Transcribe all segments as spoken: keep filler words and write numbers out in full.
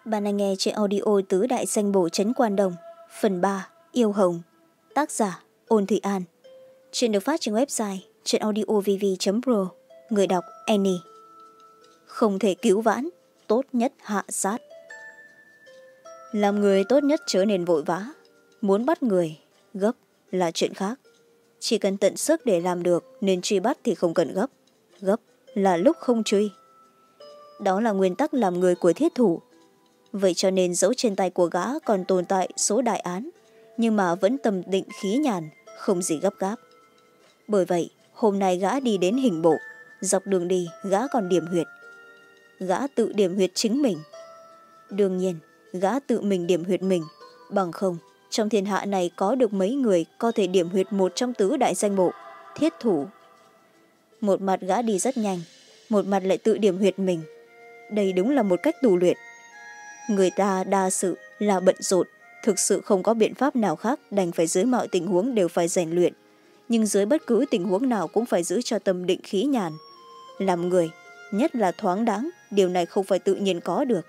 Bạn đang nghe trên audio Tứ Đại Danh Bổ Trấn Quan Đồng, phần ba, Yêu Hồng, tác giả Ôn Thụy An. Chuyện được phát trên website chuyenaudiovv chấm pro, người đọc Annie. Không thể cứu vãn, tốt nhất hạ sát. Làm người tốt nhất chớ nên vội vã, muốn bắt người, gấp là chuyện khác. Chỉ cần tận sức để làm được nên truy bắt thì không cần gấp, gấp là lúc không truy. Đó là nguyên tắc làm người của thiết thủ. Vậy cho nên dẫu trên tay của gã còn tồn tại số đại án, nhưng mà vẫn tâm định khí nhàn, không gì gấp gáp. Bởi vậy, hôm nay gã đi đến hình bộ, dọc đường đi gã còn điểm huyệt. Gã tự điểm huyệt chính mình. Đương nhiên, gã tự mình điểm huyệt mình, bằng không, trong thiên hạ này có được mấy người có thể điểm huyệt một trong tứ đại danh bộ, thiết thủ. Một mặt gã đi rất nhanh, một mặt lại tự điểm huyệt mình. Đây đúng là một cách tù luyện. Người ta đa sự là bận rộn, thực sự không có biện pháp nào khác, đành phải dưới mọi tình huống đều phải rèn luyện. Nhưng dưới bất cứ tình huống nào cũng phải giữ cho tâm định khí nhàn. Làm người, nhất là thoáng đáng, điều này không phải tự nhiên có được.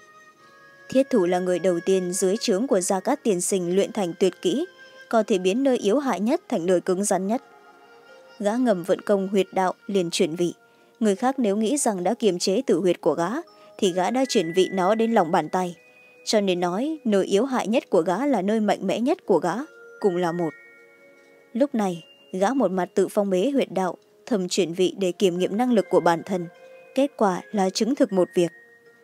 Thiết thủ là người đầu tiên dưới trướng của Gia Cát Tiên Sinh luyện thành tuyệt kỹ, có thể biến nơi yếu hại nhất thành nơi cứng rắn nhất. Gã ngầm vận công huyệt đạo liền chuyển vị. Người khác nếu nghĩ rằng đã kiềm chế tử huyệt của gã, thì gã đã chuyển vị nó đến lòng bàn tay. Cho nên nói nơi yếu hại nhất của gã là nơi mạnh mẽ nhất của gã, cùng là một. Lúc này, gã một mặt tự phong bế huyệt đạo, thầm chuyển vị để kiểm nghiệm năng lực của bản thân. Kết quả là chứng thực một việc.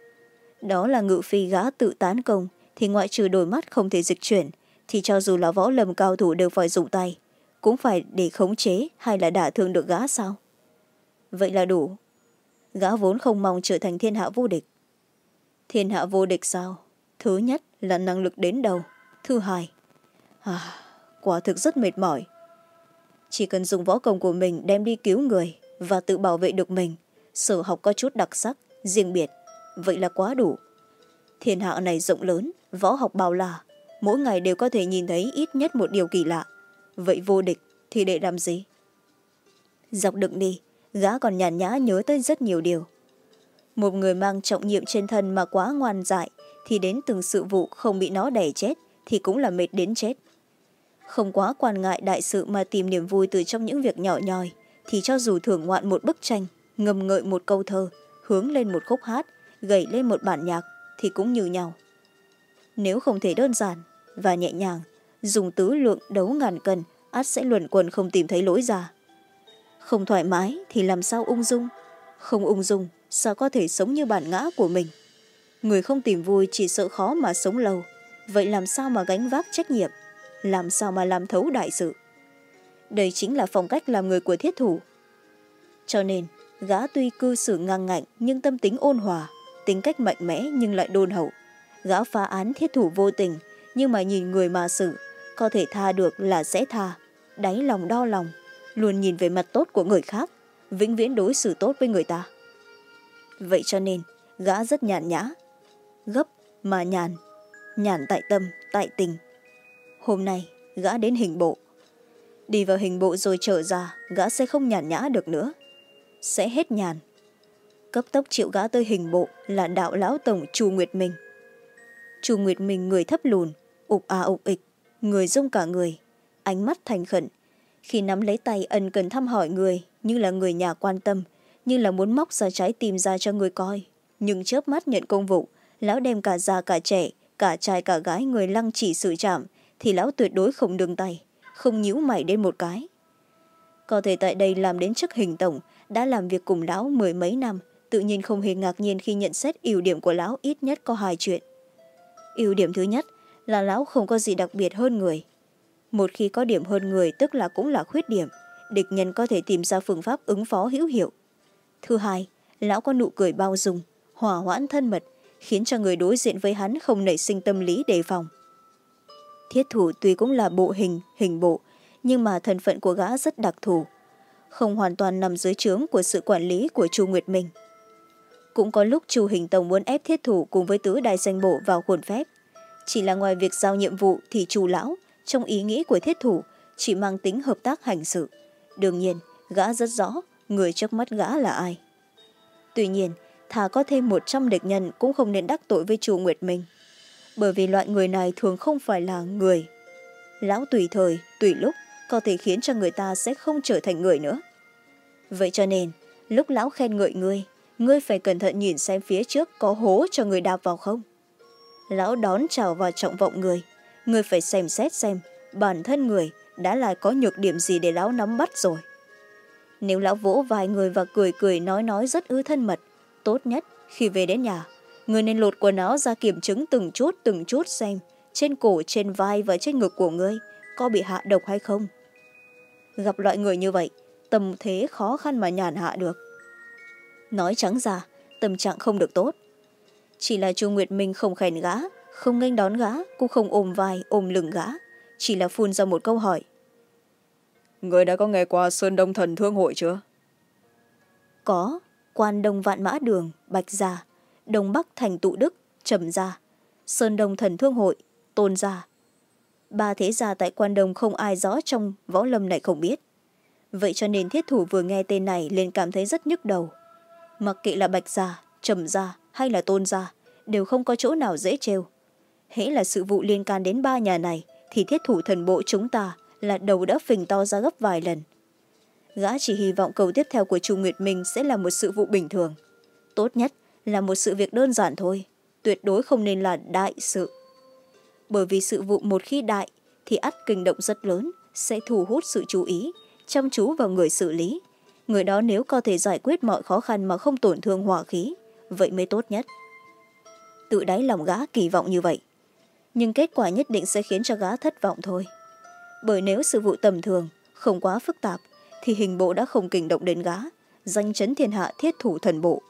Đó là ngự phi gã tự tán công, thì ngoại trừ đôi mắt không thể dịch chuyển, thì cho dù là võ lâm cao thủ đều phải dùng tay, cũng phải để khống chế hay là đả thương được gã sao? Vậy là đủ. Gã vốn không mong trở thành thiên hạ vô địch. Thiên hạ vô địch sao? Thứ nhất là năng lực đến đâu. Thứ hai, à, quả thực rất mệt mỏi. Chỉ cần dùng võ công của mình đem đi cứu người và tự bảo vệ được mình, sở học có chút đặc sắc, riêng biệt, vậy là quá đủ. Thiên hạ này rộng lớn, võ học bao la, mỗi ngày đều có thể nhìn thấy ít nhất một điều kỳ lạ. Vậy vô địch thì để làm gì? Dọc đường đi, gã còn nhàn nhã nhớ tới rất nhiều điều. Một người mang trọng nhiệm trên thân mà quá ngoan dại, thì đến từng sự vụ không bị nó đẩy chết thì cũng là mệt đến chết. Không quá quan ngại đại sự mà tìm niềm vui từ trong những việc nhỏ nhoi, thì cho dù thưởng ngoạn một bức tranh, ngầm ngợi một câu thơ, hướng lên một khúc hát, gảy lên một bản nhạc thì cũng như nhau. Nếu không thể đơn giản và nhẹ nhàng, dùng tứ lượng đấu ngàn cân, ắt sẽ luẩn quẩn không tìm thấy lối ra. Không thoải mái thì làm sao ung dung, không ung dung sao có thể sống như bản ngã của mình. Người không tìm vui chỉ sợ khó mà sống lâu, vậy làm sao mà gánh vác trách nhiệm, làm sao mà làm thấu đại sự. Đây chính là phong cách làm người của thiết thủ. Cho nên gã tuy cư xử ngang ngạnh nhưng tâm tính ôn hòa, tính cách mạnh mẽ nhưng lại đôn hậu. Gã phá án thiết thủ vô tình, nhưng mà nhìn người mà xử, có thể tha được là sẽ tha, đáy lòng đo lòng, luôn nhìn về mặt tốt của người khác, vĩnh viễn đối xử tốt với người ta. Vậy cho nên gã rất nhàn nhã, gấp mà nhàn, nhàn tại tâm, tại tình. Hôm nay gã đến hình bộ. Đi vào hình bộ rồi trở ra, gã sẽ không nhàn nhã được nữa, sẽ hết nhàn. Cấp tốc triệu gã tới hình bộ là đạo lão tổng Chu Nguyệt Minh. Chu Nguyệt Minh người thấp lùn, ục à ục ịch, người rung cả người, ánh mắt thành khẩn. Khi nắm lấy tay ân cần thăm hỏi người, như là người nhà quan tâm, như là muốn móc ra trái tim ra cho người coi. Nhưng chớp mắt nhận công vụ, lão đem cả già cả trẻ, cả trai cả gái người lăng chỉ xử trảm, thì lão tuyệt đối không đương tay, không nhíu mày đến một cái. Có thể tại đây làm đến chức hình tổng, đã làm việc cùng lão mười mấy năm, tự nhiên không hề ngạc nhiên khi nhận xét ưu điểm của lão ít nhất có hai chuyện. Ưu điểm thứ nhất là lão không có gì đặc biệt hơn người. Một khi có điểm hơn người tức là cũng là khuyết điểm, địch nhân có thể tìm ra phương pháp ứng phó hữu hiệu. Thứ hai, lão có nụ cười bao dung, hòa hoãn thân mật, khiến cho người đối diện với hắn không nảy sinh tâm lý đề phòng. Thiết thủ tuy cũng là bộ hình, hình bộ, nhưng mà thân phận của gã rất đặc thù, không hoàn toàn nằm dưới trướng của sự quản lý của Chu Nguyệt Minh. Cũng có lúc Chu Hình Tổng muốn ép thiết thủ cùng với tứ đại danh bộ vào khuôn phép. Chỉ là ngoài việc giao nhiệm vụ thì Chu lão, trong ý nghĩ của thiết thủ, chỉ mang tính hợp tác hành sự. Đương nhiên, gã rất rõ người trước mắt gã là ai. Tuy nhiên, thà có thêm một trăm địch nhân cũng không nên đắc tội với Chu Nguyệt Minh, bởi vì loại người này thường không phải là người. Lão tùy thời tùy lúc có thể khiến cho người ta sẽ không trở thành người nữa. Vậy cho nên lúc lão khen ngợi ngươi, ngươi phải cẩn thận nhìn xem phía trước có hố cho người đạp vào không. Lão đón chào vào trọng vọng người, ngươi phải xem xét xem bản thân người đã là có nhược điểm gì để lão nắm bắt rồi. Nếu lão vỗ vài người và cười cười nói nói rất ư thân mật, tốt nhất khi về đến nhà, người nên lột quần áo ra kiểm chứng từng chút từng chút xem trên cổ, trên vai và trên ngực của ngươi có bị hạ độc hay không. Gặp loại người như vậy, tầm thế khó khăn mà nhàn hạ được. Nói trắng ra, tâm trạng không được tốt. Chỉ là Chu Nguyệt Minh không khen gã, không nghênh đón gã, cũng không ôm vai ôm lưng gã, chỉ là phun ra một câu hỏi. Người đã có nghe qua Sơn Đông Thần Thương Hội chưa? Có. Quan Đông Vạn Mã Đường, Bạch Gia, Đông Bắc Thành Tụ Đức, Trầm Gia, Sơn Đông Thần Thương Hội, Tôn Gia. Ba thế gia tại Quan Đông không ai rõ trong võ lâm này không biết. Vậy cho nên Thiết Thủ vừa nghe tên này liền cảm thấy rất nhức đầu. Mặc kệ là Bạch Gia, Trầm Gia hay là Tôn Gia, đều không có chỗ nào dễ trêu. Hễ là sự vụ liên can đến ba nhà này thì Thiết Thủ thần bộ chúng ta là đầu đã phình to ra gấp vài lần. Gã chỉ hy vọng cầu tiếp theo của Chu Nguyệt Minh sẽ là một sự vụ bình thường. Tốt nhất là một sự việc đơn giản thôi, tuyệt đối không nên là đại sự. Bởi vì sự vụ một khi đại thì ắt kinh động rất lớn, sẽ thu hút sự chú ý, chăm chú vào người xử lý. Người đó nếu có thể giải quyết mọi khó khăn mà không tổn thương hỏa khí, vậy mới tốt nhất. Tự đáy lòng gã kỳ vọng như vậy, nhưng kết quả nhất định sẽ khiến cho gã thất vọng thôi. Bởi nếu sự vụ tầm thường, không quá phức tạp, thì hình bộ đã không kinh động đến gã, danh chấn thiên hạ Thiết Thủ thần bộ.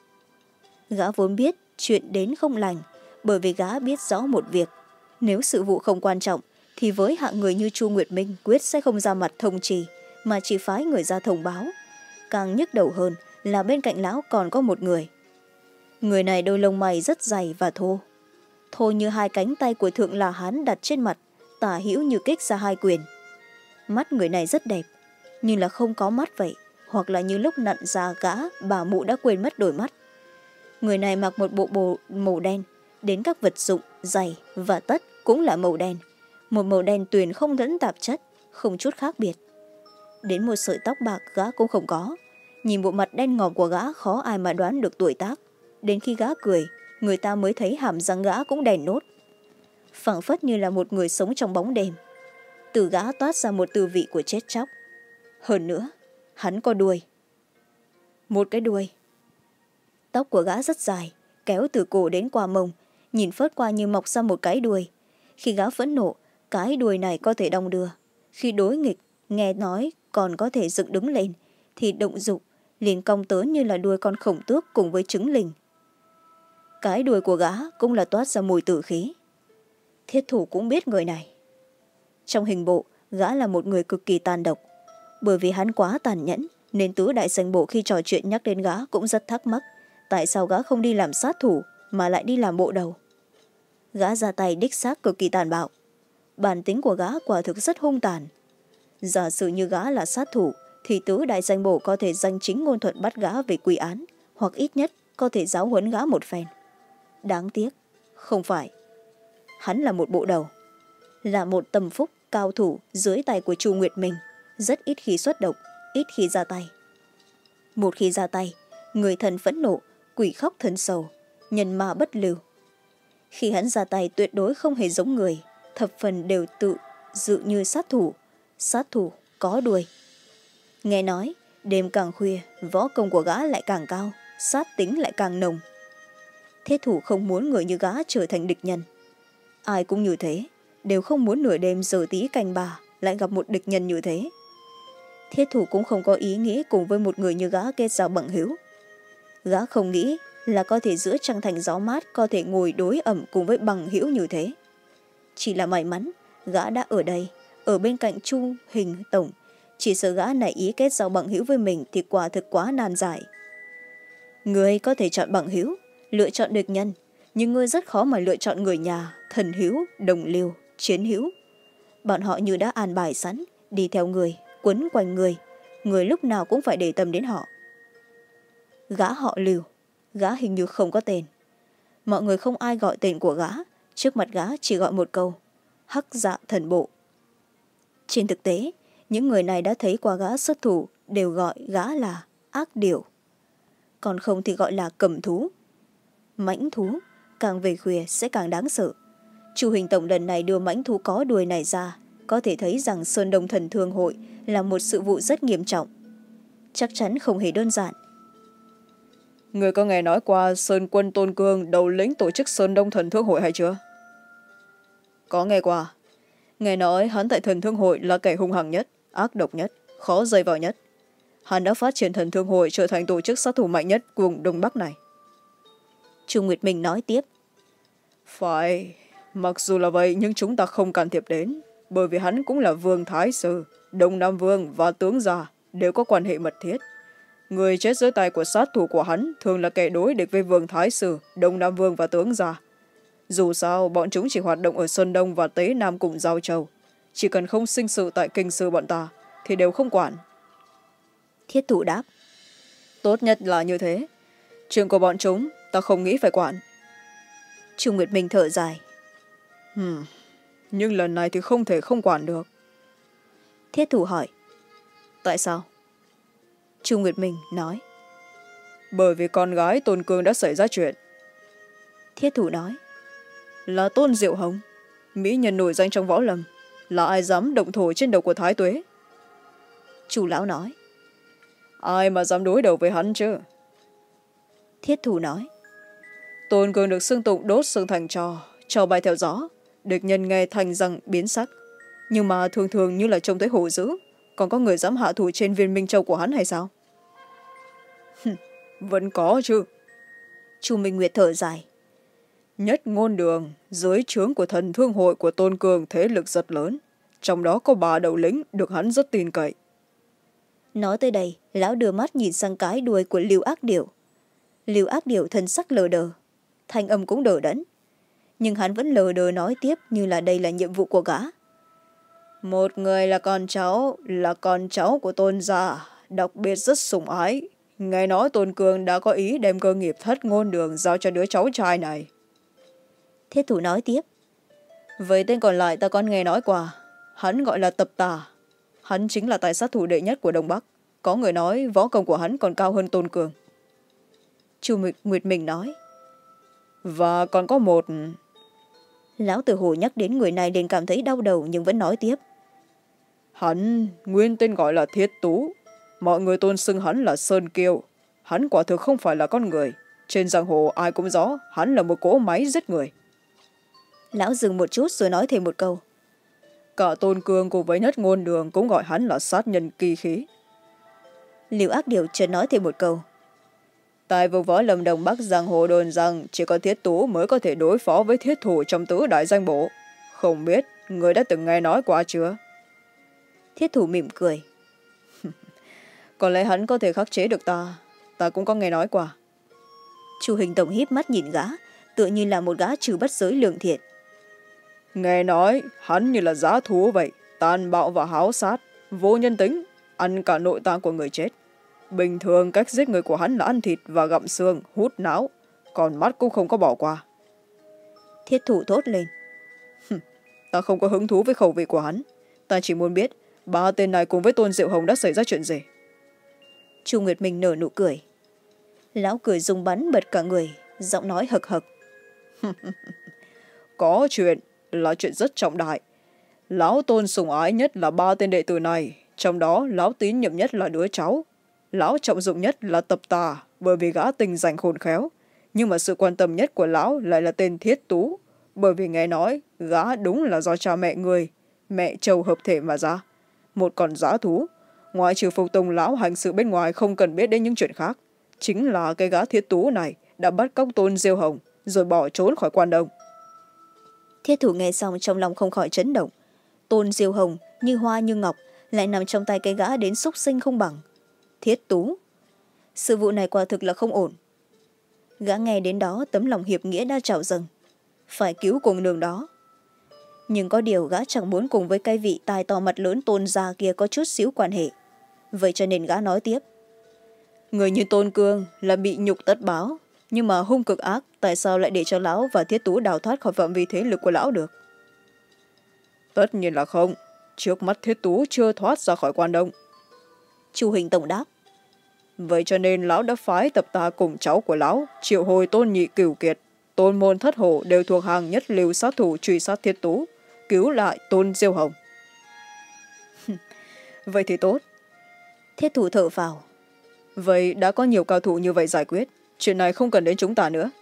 Gã vốn biết chuyện đến không lành, bởi vì gã biết rõ một việc. Nếu sự vụ không quan trọng, thì với hạng người như Chu Nguyệt Minh quyết sẽ không ra mặt thông trì, mà chỉ phái người ra thông báo. Càng nhức đầu hơn là bên cạnh lão còn có một người. Người này đôi lông mày rất dày và thô. Thô như hai cánh tay của Thượng La Hán đặt trên mặt, tả hữu như kích ra hai quyền. Mắt người này rất đẹp, nhưng là không có mắt vậy, hoặc là như lúc nặn ra gã, bà mụ đã quên mất đổi mắt. Người này mặc một bộ bộ màu đen, đến các vật dụng, giày và tất cũng là màu đen. Một màu đen tuyền không lẫn tạp chất, không chút khác biệt. Đến một sợi tóc bạc gã cũng không có. Nhìn bộ mặt đen ngòm của gã khó ai mà đoán được tuổi tác. Đến khi gã cười, người ta mới thấy hàm răng gã cũng đèn nốt. Phảng phất như là một người sống trong bóng đêm. Từ gã toát ra một tư vị của chết chóc. Hơn nữa, hắn có đuôi. Một cái đuôi. Tóc của gã rất dài, kéo từ cổ đến qua mông, nhìn phớt qua như mọc ra một cái đuôi. Khi gã phẫn nộ, cái đuôi này có thể đong đưa. Khi đối nghịch, nghe nói còn có thể dựng đứng lên, thì động dục, liền cong tới như là đuôi con khổng tước cùng với trứng lình. Cái đuôi của gã cũng là toát ra mùi tử khí. Thiết Thủ cũng biết người này. Trong hình bộ, gã là một người cực kỳ tàn độc. Bởi vì hắn quá tàn nhẫn, nên tứ đại sành bộ khi trò chuyện nhắc đến gã cũng rất thắc mắc. Tại sao gã không đi làm sát thủ, mà lại đi làm bộ đầu? Gã ra tay đích xác cực kỳ tàn bạo. Bản tính của gã quả thực rất hung tàn. Giả sử như gã là sát thủ, thì tứ đại danh bộ có thể danh chính ngôn thuận bắt gã về quy án, hoặc ít nhất có thể giáo huấn gã một phen. Đáng tiếc, không phải. Hắn là một bộ đầu, là một tâm phúc cao thủ dưới tay của Chu Nguyệt Minh, rất ít khi xuất động, ít khi ra tay. Một khi ra tay, người thần phẫn nộ, quỷ khóc thần sầu, nhân ma bất lưu. Khi hắn ra tay tuyệt đối không hề giống người, thập phần đều tự dự như sát thủ, sát thủ có đuôi. Nghe nói, đêm càng khuya, võ công của gã lại càng cao, sát tính lại càng nồng. Thiết Thủ không muốn người như gã trở thành địch nhân. Ai cũng như thế, đều không muốn nửa đêm giờ tí canh bà lại gặp một địch nhân như thế. Thiết Thủ cũng không có ý nghĩ cùng với một người như gã kết giao bằng hữu. Gã không nghĩ là có thể giữa trăng thành gió mát có thể ngồi đối ẩm cùng với bằng hữu như thế. Chỉ là may mắn, gã đã ở đây, ở bên cạnh Chu Hình Tổng. Chỉ sợ gã nảy ý kết giao bằng hữu với mình thì quả thực quá nan giải. Người có thể chọn bằng hữu, lựa chọn địch nhân, nhưng ngươi rất khó mà lựa chọn người nhà, thần hữu, đồng liêu, chiến hữu. Bọn họ như đã an bài sẵn, đi theo người, quấn quanh người, người lúc nào cũng phải để tâm đến họ. Gã họ Lưu, gã hình như không có tên. Mọi người không ai gọi tên của gã, trước mặt gã chỉ gọi một câu: Hắc Dạ Thần Bộ. Trên thực tế, những người này đã thấy qua gã xuất thủ đều gọi gã là ác điểu, còn không thì gọi là cầm thú. Mãnh thú càng về khuya sẽ càng đáng sợ. Chu Hình Tổng lần này đưa mãnh thú có đuôi này ra, có thể thấy rằng Sơn Đông Thần Thương Hội là một sự vụ rất nghiêm trọng, chắc chắn không hề đơn giản. Người có nghe nói qua Sơn Quân Tôn Cương đầu lĩnh tổ chức Sơn Đông Thần Thương Hội hay chưa? Có nghe qua. Nghe nói hắn tại Thần Thương Hội là kẻ hung hăng nhất, ác độc nhất, khó dây vào nhất. Hắn đã phát triển Thần Thương Hội trở thành tổ chức sát thủ mạnh nhất vùng Đông Bắc này. Chu Nguyệt Minh nói tiếp. Phải, mặc dù là vậy nhưng chúng ta không can thiệp đến, bởi vì hắn cũng là Vương Thái Sư, Đông Nam Vương và tướng gia đều có quan hệ mật thiết. Người chết dưới tay của sát thủ của hắn thường là kẻ đối địch với Vương Thái Sư, Đông Nam Vương và tướng gia. Dù sao, bọn chúng chỉ hoạt động ở Sơn Đông và Tế Nam cùng Giao Châu. Chỉ cần không sinh sự tại kinh sư bọn ta, thì đều không quản. Thiết Thủ đáp. Tốt nhất là như thế. Chuyện của bọn chúng, ta không nghĩ phải quản. Chu Nguyệt Minh thở dài. Hmm, nhưng lần này thì không thể không quản được. Thiết Thủ hỏi. Tại sao? Chu Nguyệt Minh nói. Bởi vì con gái Tôn Cương đã xảy ra chuyện. Thiết Thủ nói. Là Tôn Diệu Hồng, mỹ nhân nổi danh trong võ lâm. Là ai dám động thổ trên đầu của Thái Tuế? Chu lão nói. Ai mà dám đối đầu với hắn chứ? Thiết Thủ nói. Tôn Cương được xưng tụng đốt xương thành trò, trò bay theo gió, địch nhân nghe thành răng biến sắc. Nhưng mà thường thường như là trông thấy hổ dữ, còn có người dám hạ thủ trên viên Minh Châu của hắn hay sao? Vẫn có chứ. Chu Minh Nguyệt thở dài. Nhất ngôn đường, dưới trướng của Thần Thương Hội của Tôn Cương thế lực rất lớn, trong đó có bà đầu lĩnh được hắn rất tin cậy. Nói tới đây, lão đưa mắt nhìn sang cái đuôi của Lưu Ác Điểu. Lưu Ác Điểu thân sắc lờ đờ, thanh âm cũng đờ đẫn, nhưng hắn vẫn lờ đờ nói tiếp như là đây là nhiệm vụ của gã. Một người là con cháu, là con cháu của Tôn gia, đặc biệt rất sủng ái. Nghe nói Tôn Cương đã có ý đem cơ nghiệp thất ngôn đường giao cho đứa cháu trai này. Thiết Thủ nói tiếp. Vậy tên còn lại ta còn nghe nói qua, hắn gọi là Tập Tà. Hắn chính là tài sát thủ đệ nhất của Đông Bắc. Có người nói võ công của hắn còn cao hơn Tôn Cương. Chu Nguyệt Minh nói. Và còn có một... Lão Tử Hồ nhắc đến người này nên cảm thấy đau đầu nhưng vẫn nói tiếp. Hắn nguyên tên gọi là Thiết Tú. Mọi người tôn xưng hắn là Sơn Kiêu. Hắn quả thực không phải là con người. Trên giang hồ ai cũng rõ hắn là một cỗ máy giết người. Lão dừng một chút rồi nói thêm một câu. Cả Tôn Cương cùng với Nhất Ngôn Đường cũng gọi hắn là sát nhân kỳ khí. Lưu Ác Điểu chợt nói thêm một câu. Tại vùng võ lâm Đông Bắc giang hồ đồn rằng chỉ có Thiết Tú mới có thể đối phó với thiết thủ trong tứ đại danh bộ. Không biết người đã từng nghe nói qua chưa? Thiết Thủ mỉm cười. Có lẽ hắn có thể khắc chế được ta. Ta cũng có nghe nói qua. Chu Hình Tổng híp mắt nhìn gã, tựa như là một gã trừ bất giới lương thiện. Nghe nói hắn như là dã thú vậy, tàn bạo và háo sát, vô nhân tính, ăn cả nội tạng của người chết. Bình thường cách giết người của hắn là ăn thịt và gặm xương, hút não, còn mắt cũng không có bỏ qua. Thiết Thủ thốt lên. Ta không có hứng thú với khẩu vị của hắn. Ta chỉ muốn biết ba tên này cùng với Tôn Diệu Hồng đã xảy ra chuyện gì. Chu Nguyệt Minh nở nụ cười. Lão cười rung bắn bật cả người, giọng nói hực hực. Có chuyện, là chuyện rất trọng đại. Lão Tôn sủng ái nhất là ba tên đệ tử này, trong đó lão tín nhiệm nhất là đứa cháu. Lão trọng dụng nhất là Tập Tà, bởi vì gã tình dành khôn khéo. Nhưng mà sự quan tâm nhất của lão lại là tên Thiết Tú, bởi vì nghe nói gã đúng là do cha mẹ người, mẹ chầu hợp thể mà ra. Một con dã thú, ngoại trừ phục tùng lão hành sự bên ngoài không cần biết đến những chuyện khác. Chính là cái gã Thiết Tú này đã bắt cóc Tôn Diêu Hồng rồi bỏ trốn khỏi quan đông. Thiết Thủ nghe xong trong lòng không khỏi chấn động. Tôn Diêu Hồng như hoa như ngọc lại nằm trong tay cái gã đến xúc sinh không bằng. Thiết Tú, sự vụ này quả thực là không ổn. Gã nghe đến đó tấm lòng hiệp nghĩa đã trào dâng, phải cứu cùng đường đó. Nhưng có điều gã chẳng muốn cùng với cái vị tài to mặt lớn Tôn gia kia có chút xíu quan hệ. Vậy cho nên gã nói tiếp. Người như Tôn Cương là bị nhục tất báo, Nhưng mà hung cực ác, tại sao lại để cho lão và Thiết Tú đào thoát khỏi phạm vi thế lực của lão được? Tất nhiên là không. Trước mắt Thiết Tú chưa thoát ra khỏi quan đông. Chu Hình tổng đáp. Vậy cho nên lão đã phái tập tà cùng cháu của lão triệu hồi Tôn Nhị Cửu Kiệt, Tôn Môn Thất Hổ đều thuộc hàng nhất lưu sát thủ truy sát Thiết Tú, cứu lại Tôn Diêu Hồng. Vậy thì tốt. Thiết thủ thở vào. Vậy đã có nhiều cao thủ như vậy giải quyết, chuyện này không cần đến chúng ta nữa.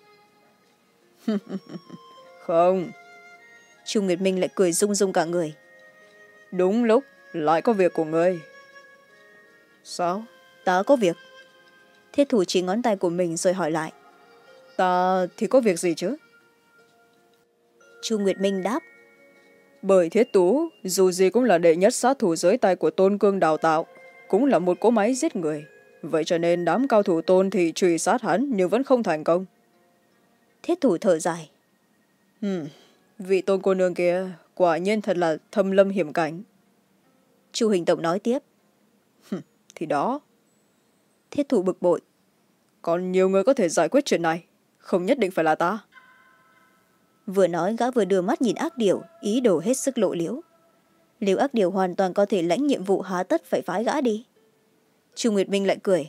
Không. Chu Nguyệt Minh lại cười rung rung cả người. Đúng lúc lại có việc của ngươi. Sao? Ta có việc. Thiết thủ chỉ ngón tay của mình rồi hỏi lại. Ta thì có việc gì chứ? Chu Nguyệt Minh đáp. Bởi Thiết Tú dù gì cũng là đệ nhất sát thủ dưới tay của Tôn Cương đào tạo, cũng là một cỗ máy giết người. Vậy cho nên đám cao thủ Tôn thì truy sát hắn nhưng vẫn không thành công. Thiết thủ thở dài. Hmm, vị Tôn cô nương kia quả nhiên thật là thâm lâm hiểm cảnh. Chu Hình tổng nói tiếp. Thì đó. Thiết thủ bực bội. Còn nhiều người có thể giải quyết chuyện này, không nhất định phải là ta. Vừa nói gã vừa đưa mắt nhìn Ác Điểu, ý đồ hết sức lộ liễu. Nếu Ác Điểu hoàn toàn có thể lãnh nhiệm vụ, há tất phải phái gã đi. Chu Nguyệt Minh lại cười.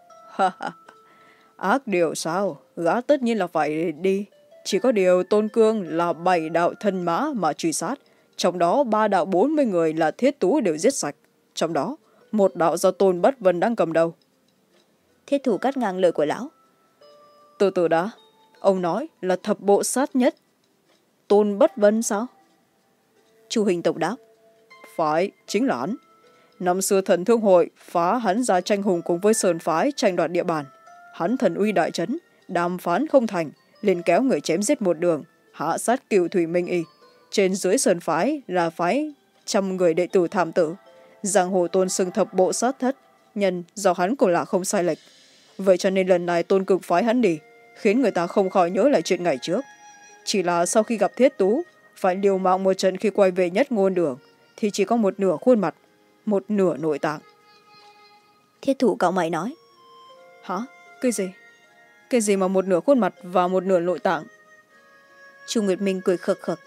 Ác Điểu sao? Gã tất nhiên là phải đi. Chỉ có điều Tôn Cương là bảy đạo thân mã mà truy sát, trong đó ba đạo bốn mươi người là Thiết Tú đều giết sạch, trong đó một đạo do Tôn Bất Vân đang cầm đầu. Thiết thủ cắt ngang lời của lão. Từ từ đã, ông nói là thập bộ sát nhất Tôn Bất Vân sao? Chu Hình tổng đáp. Phải, chính là hắn. Năm xưa Thần Thương Hội phá hắn ra tranh hùng cùng với Sơn Phái tranh đoạt địa bàn. Hắn thần uy đại trấn, đàm phán không thành, liền kéo người chém giết một đường, hạ sát Cửu Thủy Minh Y. Trên dưới Sơn Phái là phái trăm người đệ tử thảm tử. Giang hồ tôn xưng thập bộ sát thất, nhân do hắn cũng là không sai lệch. Vậy cho nên lần này Tôn cực phái hắn đi, khiến người ta không khỏi nhớ lại chuyện ngày trước. Chỉ là sau khi gặp Thiết Tú, phải liều mạng một trận khi quay về Nhất Ngôn Đường, thì chỉ có một nửa khuôn mặt, một nửa nội tạng. Thiết thủ cậu mày nói. Hả? Cái gì? Cái gì mà một nửa khuôn mặt và một nửa nội tạng? Chu Nguyệt Minh cười khực khực.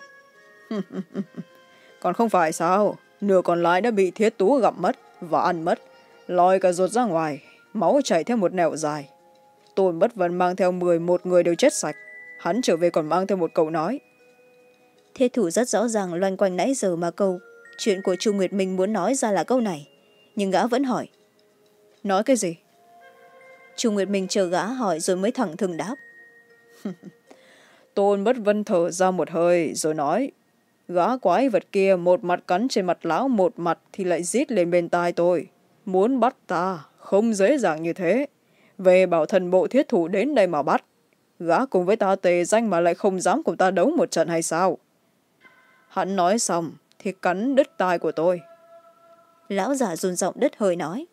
Còn không phải sao? Nửa còn lại đã bị Thiết Tú gặp mất và ăn mất, lòi cả ruột ra ngoài, máu chảy theo một nẻo dài. Tôn Bất Vân mang theo mười một người đều chết sạch, hắn trở về còn mang theo một câu nói. Thiết thủ rất rõ ràng loanh quanh nãy giờ mà câu chuyện của Chu Nguyệt Minh muốn nói ra là câu này, nhưng gã vẫn hỏi. Nói cái gì? Chu Nguyệt Minh chờ gã hỏi rồi mới thẳng thừng đáp. Tôn Bất Vân thở ra một hơi rồi nói, gã quái vật kia một mặt cắn trên mặt lão, một mặt thì lại rít lên bên tai tôi. Muốn bắt ta không dễ dàng như thế. Về bảo thần bộ thiết thủ đến đây mà bắt. Gã cùng với ta tề danh mà lại không dám cùng ta đấu một trận hay sao? Hắn nói xong thì cắn đứt tai của tôi. Lão già run giọng đứt hơi nói.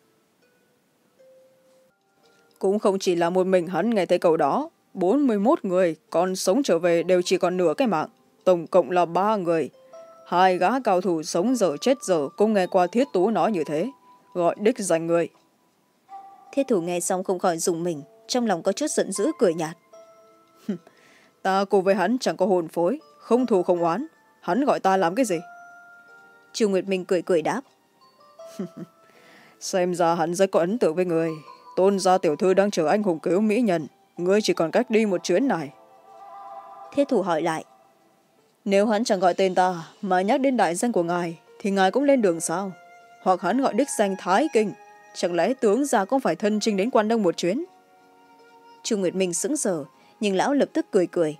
Cũng không chỉ là một mình hắn nghe thấy câu đó. bốn mươi mốt người còn sống trở về đều chỉ còn nửa cái mạng. Tổng cộng là ba người. Hai gã cao thủ sống giờ chết giờ cũng nghe qua Thiết Tú nói như thế. Gọi đích danh người. Thiết thủ nghe xong không khỏi rùng mình, trong lòng có chút giận dữ cười nhạt. Ta cùng với hắn chẳng có hồn phối, không thù không oán. Hắn gọi ta làm cái gì? Chu Nguyệt Minh cười cười đáp. Xem ra hắn rất có ấn tượng với người. Tôn gia tiểu thư đang chờ anh hùng cứu mỹ nhân, ngươi chỉ còn cách đi một chuyến này. Thiết thủ hỏi lại. Nếu hắn chẳng gọi tên ta mà nhắc đến đại danh của ngài thì ngài cũng lên đường sao? Hoặc hắn gọi đích danh Thái Kinh, chẳng lẽ tướng gia cũng phải thân chinh đến Quan Đông một chuyến? Chu Nguyệt Minh sững sờ, nhưng lão lập tức cười cười.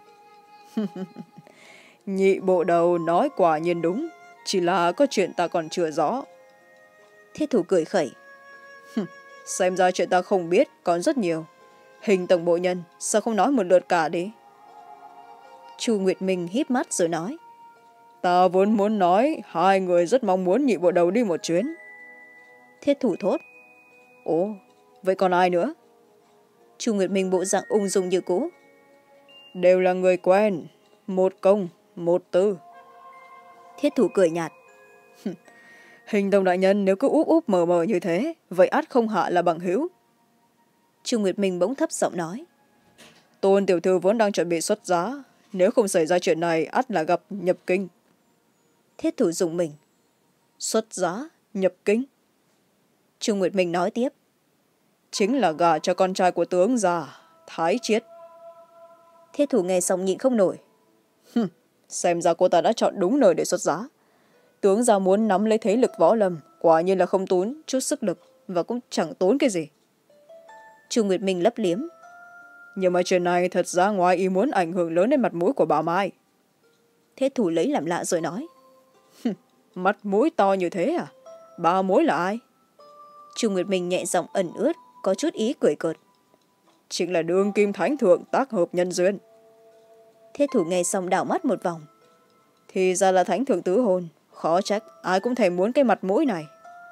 Nhị bộ đầu nói quả nhiên đúng, chỉ là có chuyện ta còn chưa rõ. Thiết thủ cười khẩy. Xem ra chuyện ta không biết còn rất nhiều. Hình tổng bộ nhân sao không nói một lượt cả đi? Chu Nguyệt Minh híp mắt rồi nói. Ta vốn muốn nói hai người rất mong muốn nhị bộ đầu đi một chuyến. Thiết thủ thốt. Ồ, vậy còn ai nữa? Chu Nguyệt Minh bộ dạng ung dung như cũ. Đều là người quen, một công, một tư. Thiết thủ cười nhạt. Hình tổng đại nhân nếu cứ úp úp mờ mờ như thế, vậy ắt không hạ là bằng hữu. Chu Nguyệt Minh bỗng thấp giọng nói. Tôn tiểu thư vốn đang chuẩn bị xuất giá, nếu không xảy ra chuyện này ắt là gặp nhập kinh. Thiết thủ dùng mình. Xuất giá, nhập kinh. Chu Nguyệt Minh nói tiếp. Chính là gả cho con trai của tướng già, Thái Chiết. Thiết thủ nghe xong nhịn không nổi. Hừm, xem ra cô ta đã chọn đúng nơi để xuất giá. Tướng già muốn nắm lấy thế lực võ lâm, quả nhiên là không tốn chút sức lực và cũng chẳng tốn cái gì. Chu Nguyệt Minh lấp liếm. Nhưng mà chuyện này thật ra ngoài ý muốn ảnh hưởng lớn đến mặt mũi của bà Mai. Thiết thủ lấy làm lạ rồi nói. Mặt mũi to như thế à? Bà mối là ai? Chu Nguyệt Minh nhẹ giọng ẩn ướt, có chút ý cười cợt. Chính là đương kim thánh thượng tác hợp nhân duyên. Thiết thủ nghe xong đảo mắt một vòng. Thì ra là thánh thượng tứ hôn, khó trách ai cũng thèm muốn cái mặt mũi này.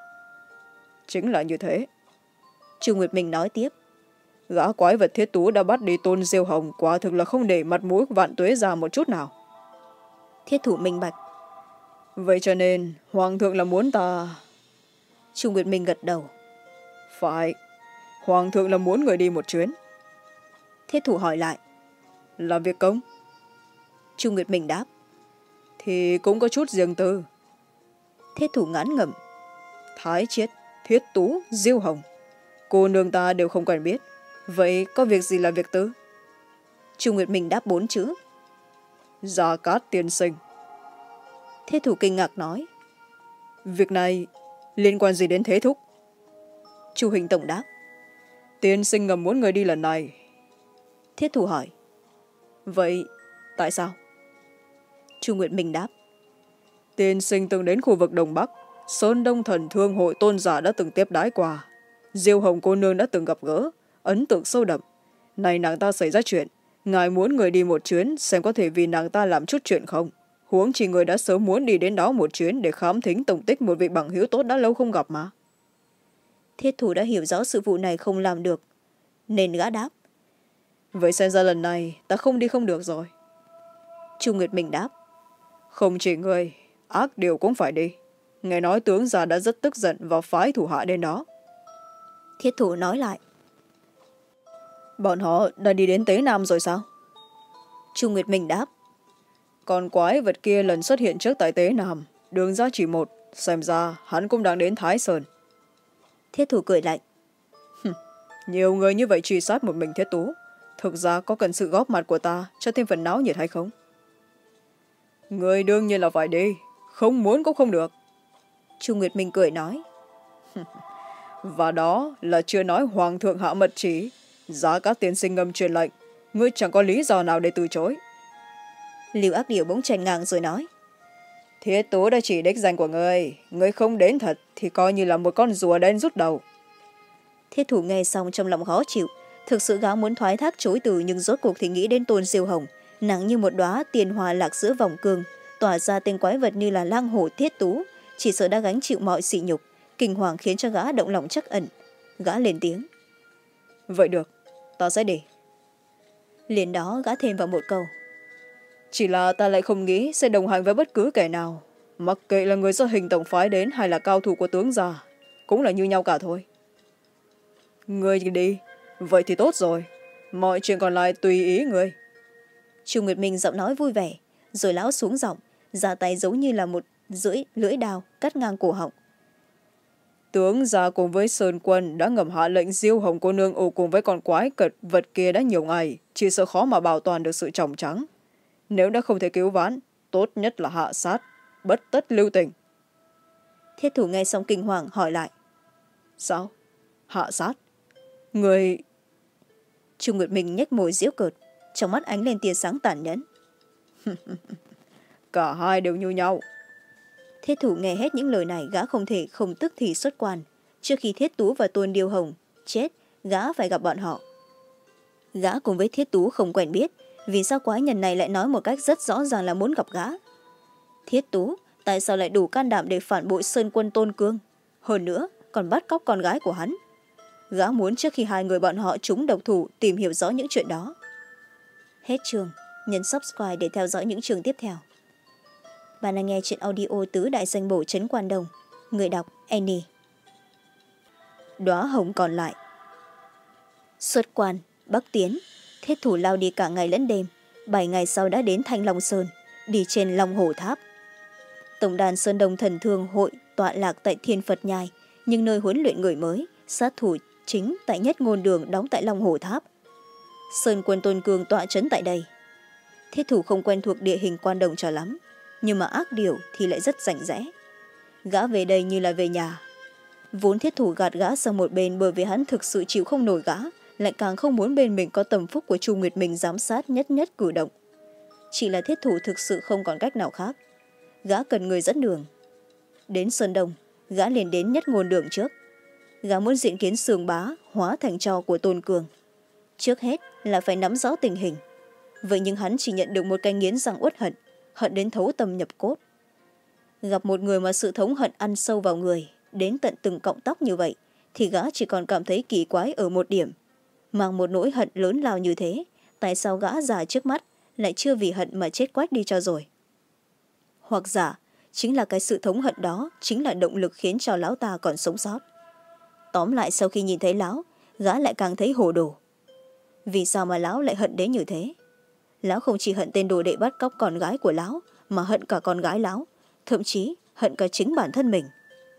Chính là như thế. Chu Nguyệt Minh nói tiếp. Gã quái vật Thiết Tú đã bắt đi Tôn Diêu Hồng, quả thực là không để mặt mũi Vạn Tuế già một chút nào. Thiết thủ minh bạch. Vậy cho nên hoàng thượng là muốn ta... Chu Nguyệt Minh gật đầu. Phải, hoàng thượng là muốn người đi một chuyến. Thiết thủ hỏi lại. Là việc công? Chu Nguyệt Minh đáp. Thì cũng có chút riêng tư. Thiết thủ ngán ngẩm. Thái Chiết, Thiết Tú, Diêu Hồng, cô nương ta đều không quen biết. Vậy có việc gì là việc tư? Chu Nguyệt Minh đáp bốn chữ. Gia Cát tiên sinh. Thiết thủ kinh ngạc nói. Việc này liên quan gì đến Thế Thúc? Chu Hình Tổng đáp. Tiên sinh ngầm muốn người đi lần này. Thiết thủ hỏi. Vậy tại sao? Chu Nguyệt Minh đáp. Tiên sinh từng đến khu vực Đông Bắc, Sơn Đông Thần Thương Hội tôn giả đã từng tiếp đái qua. Diêu Hồng cô nương đã từng gặp gỡ, ấn tượng sâu đậm. Này nàng ta xảy ra chuyện, ngài muốn người đi một chuyến xem có thể vì nàng ta làm chút chuyện không. Huống chỉ người đã sớm muốn đi đến đó một chuyến để khám thính tổng tích một vị bằng hữu tốt đã lâu không gặp mà. Thiết thủ đã hiểu rõ sự vụ này không làm được, nên gã đáp. Vậy xem ra lần này ta không đi không được rồi. Chu Nguyệt Minh đáp. Không chỉ người, ác điều cũng phải đi. Nghe nói tướng già đã rất tức giận và phái thủ hạ đến đó. Thiết thủ nói lại. Bọn họ đã đi đến Tế Nam rồi sao? Chu Nguyệt Minh đáp. Còn quái vật kia lần xuất hiện trước tại Tế Nam, đường ra chỉ một, xem ra hắn cũng đang đến Thái Sơn. Thiết thủ cười lạnh. Nhiều người như vậy truy sát một mình Thiết Tú, thực ra có cần sự góp mặt của ta cho thêm phần náo nhiệt hay không? Người đương nhiên là phải đi, không muốn cũng không được. Chu Nguyệt Minh cười nói. Và đó là chưa nói hoàng thượng hạ mật chỉ, giá các tiên sinh ngầm truyền lệnh, ngươi chẳng có lý do nào để từ chối. Lưu Ác Điểu bỗng chèn ngang rồi nói. Thiết Tú đã chỉ đích danh của ngươi, ngươi không đến thật thì coi như là một con rùa đen rút đầu. Thiết thủ nghe xong trong lòng khó chịu, thực sự gã muốn thoái thác chối từ, nhưng rốt cuộc thì nghĩ đến Tôn Diêu Hồng, nắng như một đóa tiền hoa lạc giữa vòng cương, tỏa ra tên quái vật như là lang hổ Thiết Tú, chỉ sợ đã gánh chịu mọi sỉ nhục, kinh hoàng khiến cho gã động lòng trắc ẩn. Gã lên tiếng. Vậy được, ta sẽ đi. Liền đó gã thêm vào một câu. Chỉ là ta lại không nghĩ sẽ đồng hành với bất cứ kẻ nào, mặc kệ là người do Hình tổng phái đến hay là cao thủ của tướng già, cũng là như nhau cả thôi. Ngươi đi, vậy thì tốt rồi, mọi chuyện còn lại tùy ý ngươi. Chu Nguyệt Minh giọng nói vui vẻ, rồi lão xuống giọng, ra tay giống như là một lưỡi lưỡi đao cắt ngang cổ họng. Tướng già cùng với Sơn Quân đã ngầm hạ lệnh Diêu Hồng cô nương ổ cùng với con quái cật vật kia đã nhiều ngày, chỉ sợ khó mà bảo toàn được sự tròng trắng. Nếu đã không thể cứu vãn, tốt nhất là hạ sát, bất tất lưu tình. Thiết thủ nghe xong kinh hoàng hỏi lại. Sao? Hạ sát? Người... Chu Nguyệt Minh nhếch môi giễu cợt, trong mắt ánh lên tia sáng tàn nhẫn. Cả hai đều như nhau. Thiết thủ nghe hết những lời này, gã không thể không tức thì xuất quan. Trước khi Thiết Tú và Tôn Điêu Hồng chết, gã phải gặp bọn họ. Gã cùng với Thiết Tú không quen biết, vì sao quái nhân này lại nói một cách rất rõ ràng là muốn gặp gã. Thiết Tú tại sao lại đủ can đảm để phản bội Sơn Quân Tôn Cương, hơn nữa còn bắt cóc con gái của hắn. Gã muốn trước khi hai người bọn họ trúng độc thủ tìm hiểu rõ những chuyện đó. Hết chương, nhấn subscribe để theo dõi những chương tiếp theo. Bạn đang nghe chuyện audio Tứ Đại Danh Bổ Trấn Quan Đồng. Người đọc Annie. Đóa hồng còn lại. Xuất quan, Bắc tiến, Thiết thủ lao đi cả ngày lẫn đêm, bảy ngày sau đã đến Thanh Long Sơn, đi trên Long Hồ Tháp. Tổng đàn Sơn Đông Thần Thương hội tọa lạc tại Thiên Phật Nhai, nhưng nơi huấn luyện người mới, sát thủ chính tại Nhất Ngôn Đường đóng tại Long Hồ Tháp. Sơn quân Tôn Cương tọa trấn tại đây. Thiết thủ không quen thuộc địa hình Quan Đồng cho lắm, nhưng mà ác điểu thì lại rất rành rẽ. Gã về đây như là về nhà. Vốn thiết thủ gạt gã sang một bên bởi vì hắn thực sự chịu không nổi gã, lại càng không muốn bên mình có tầm phúc của Chu Nguyệt Minh giám sát nhất nhất cử động. Chỉ là thiết thủ thực sự không còn cách nào khác. Gã cần người dẫn đường. Đến Sơn Đông, gã liền đến Nhất Ngôn Đường trước. Gã muốn diện kiến Sương Bá hóa thành tro của Tôn Cường. Trước hết là phải nắm rõ tình hình. Vậy nhưng hắn chỉ nhận được một cái nghiến răng uất hận, hận đến thấu tâm nhập cốt. Gặp một người mà sự thống hận ăn sâu vào người, đến tận từng cọng tóc như vậy, thì gã chỉ còn cảm thấy kỳ quái ở một điểm. Mang một nỗi hận lớn lao như thế, tại sao gã già trước mắt lại chưa vì hận mà chết quách đi cho rồi? Hoặc giả, chính là cái sự thống hận đó chính là động lực khiến cho lão ta còn sống sót. Tóm lại, sau khi nhìn thấy lão, gã lại càng thấy hồ đồ. Vì sao mà lão lại hận đến như thế? Lão không chỉ hận tên đồ đệ bắt cóc con gái của lão, mà hận cả con gái lão, thậm chí hận cả chính bản thân mình.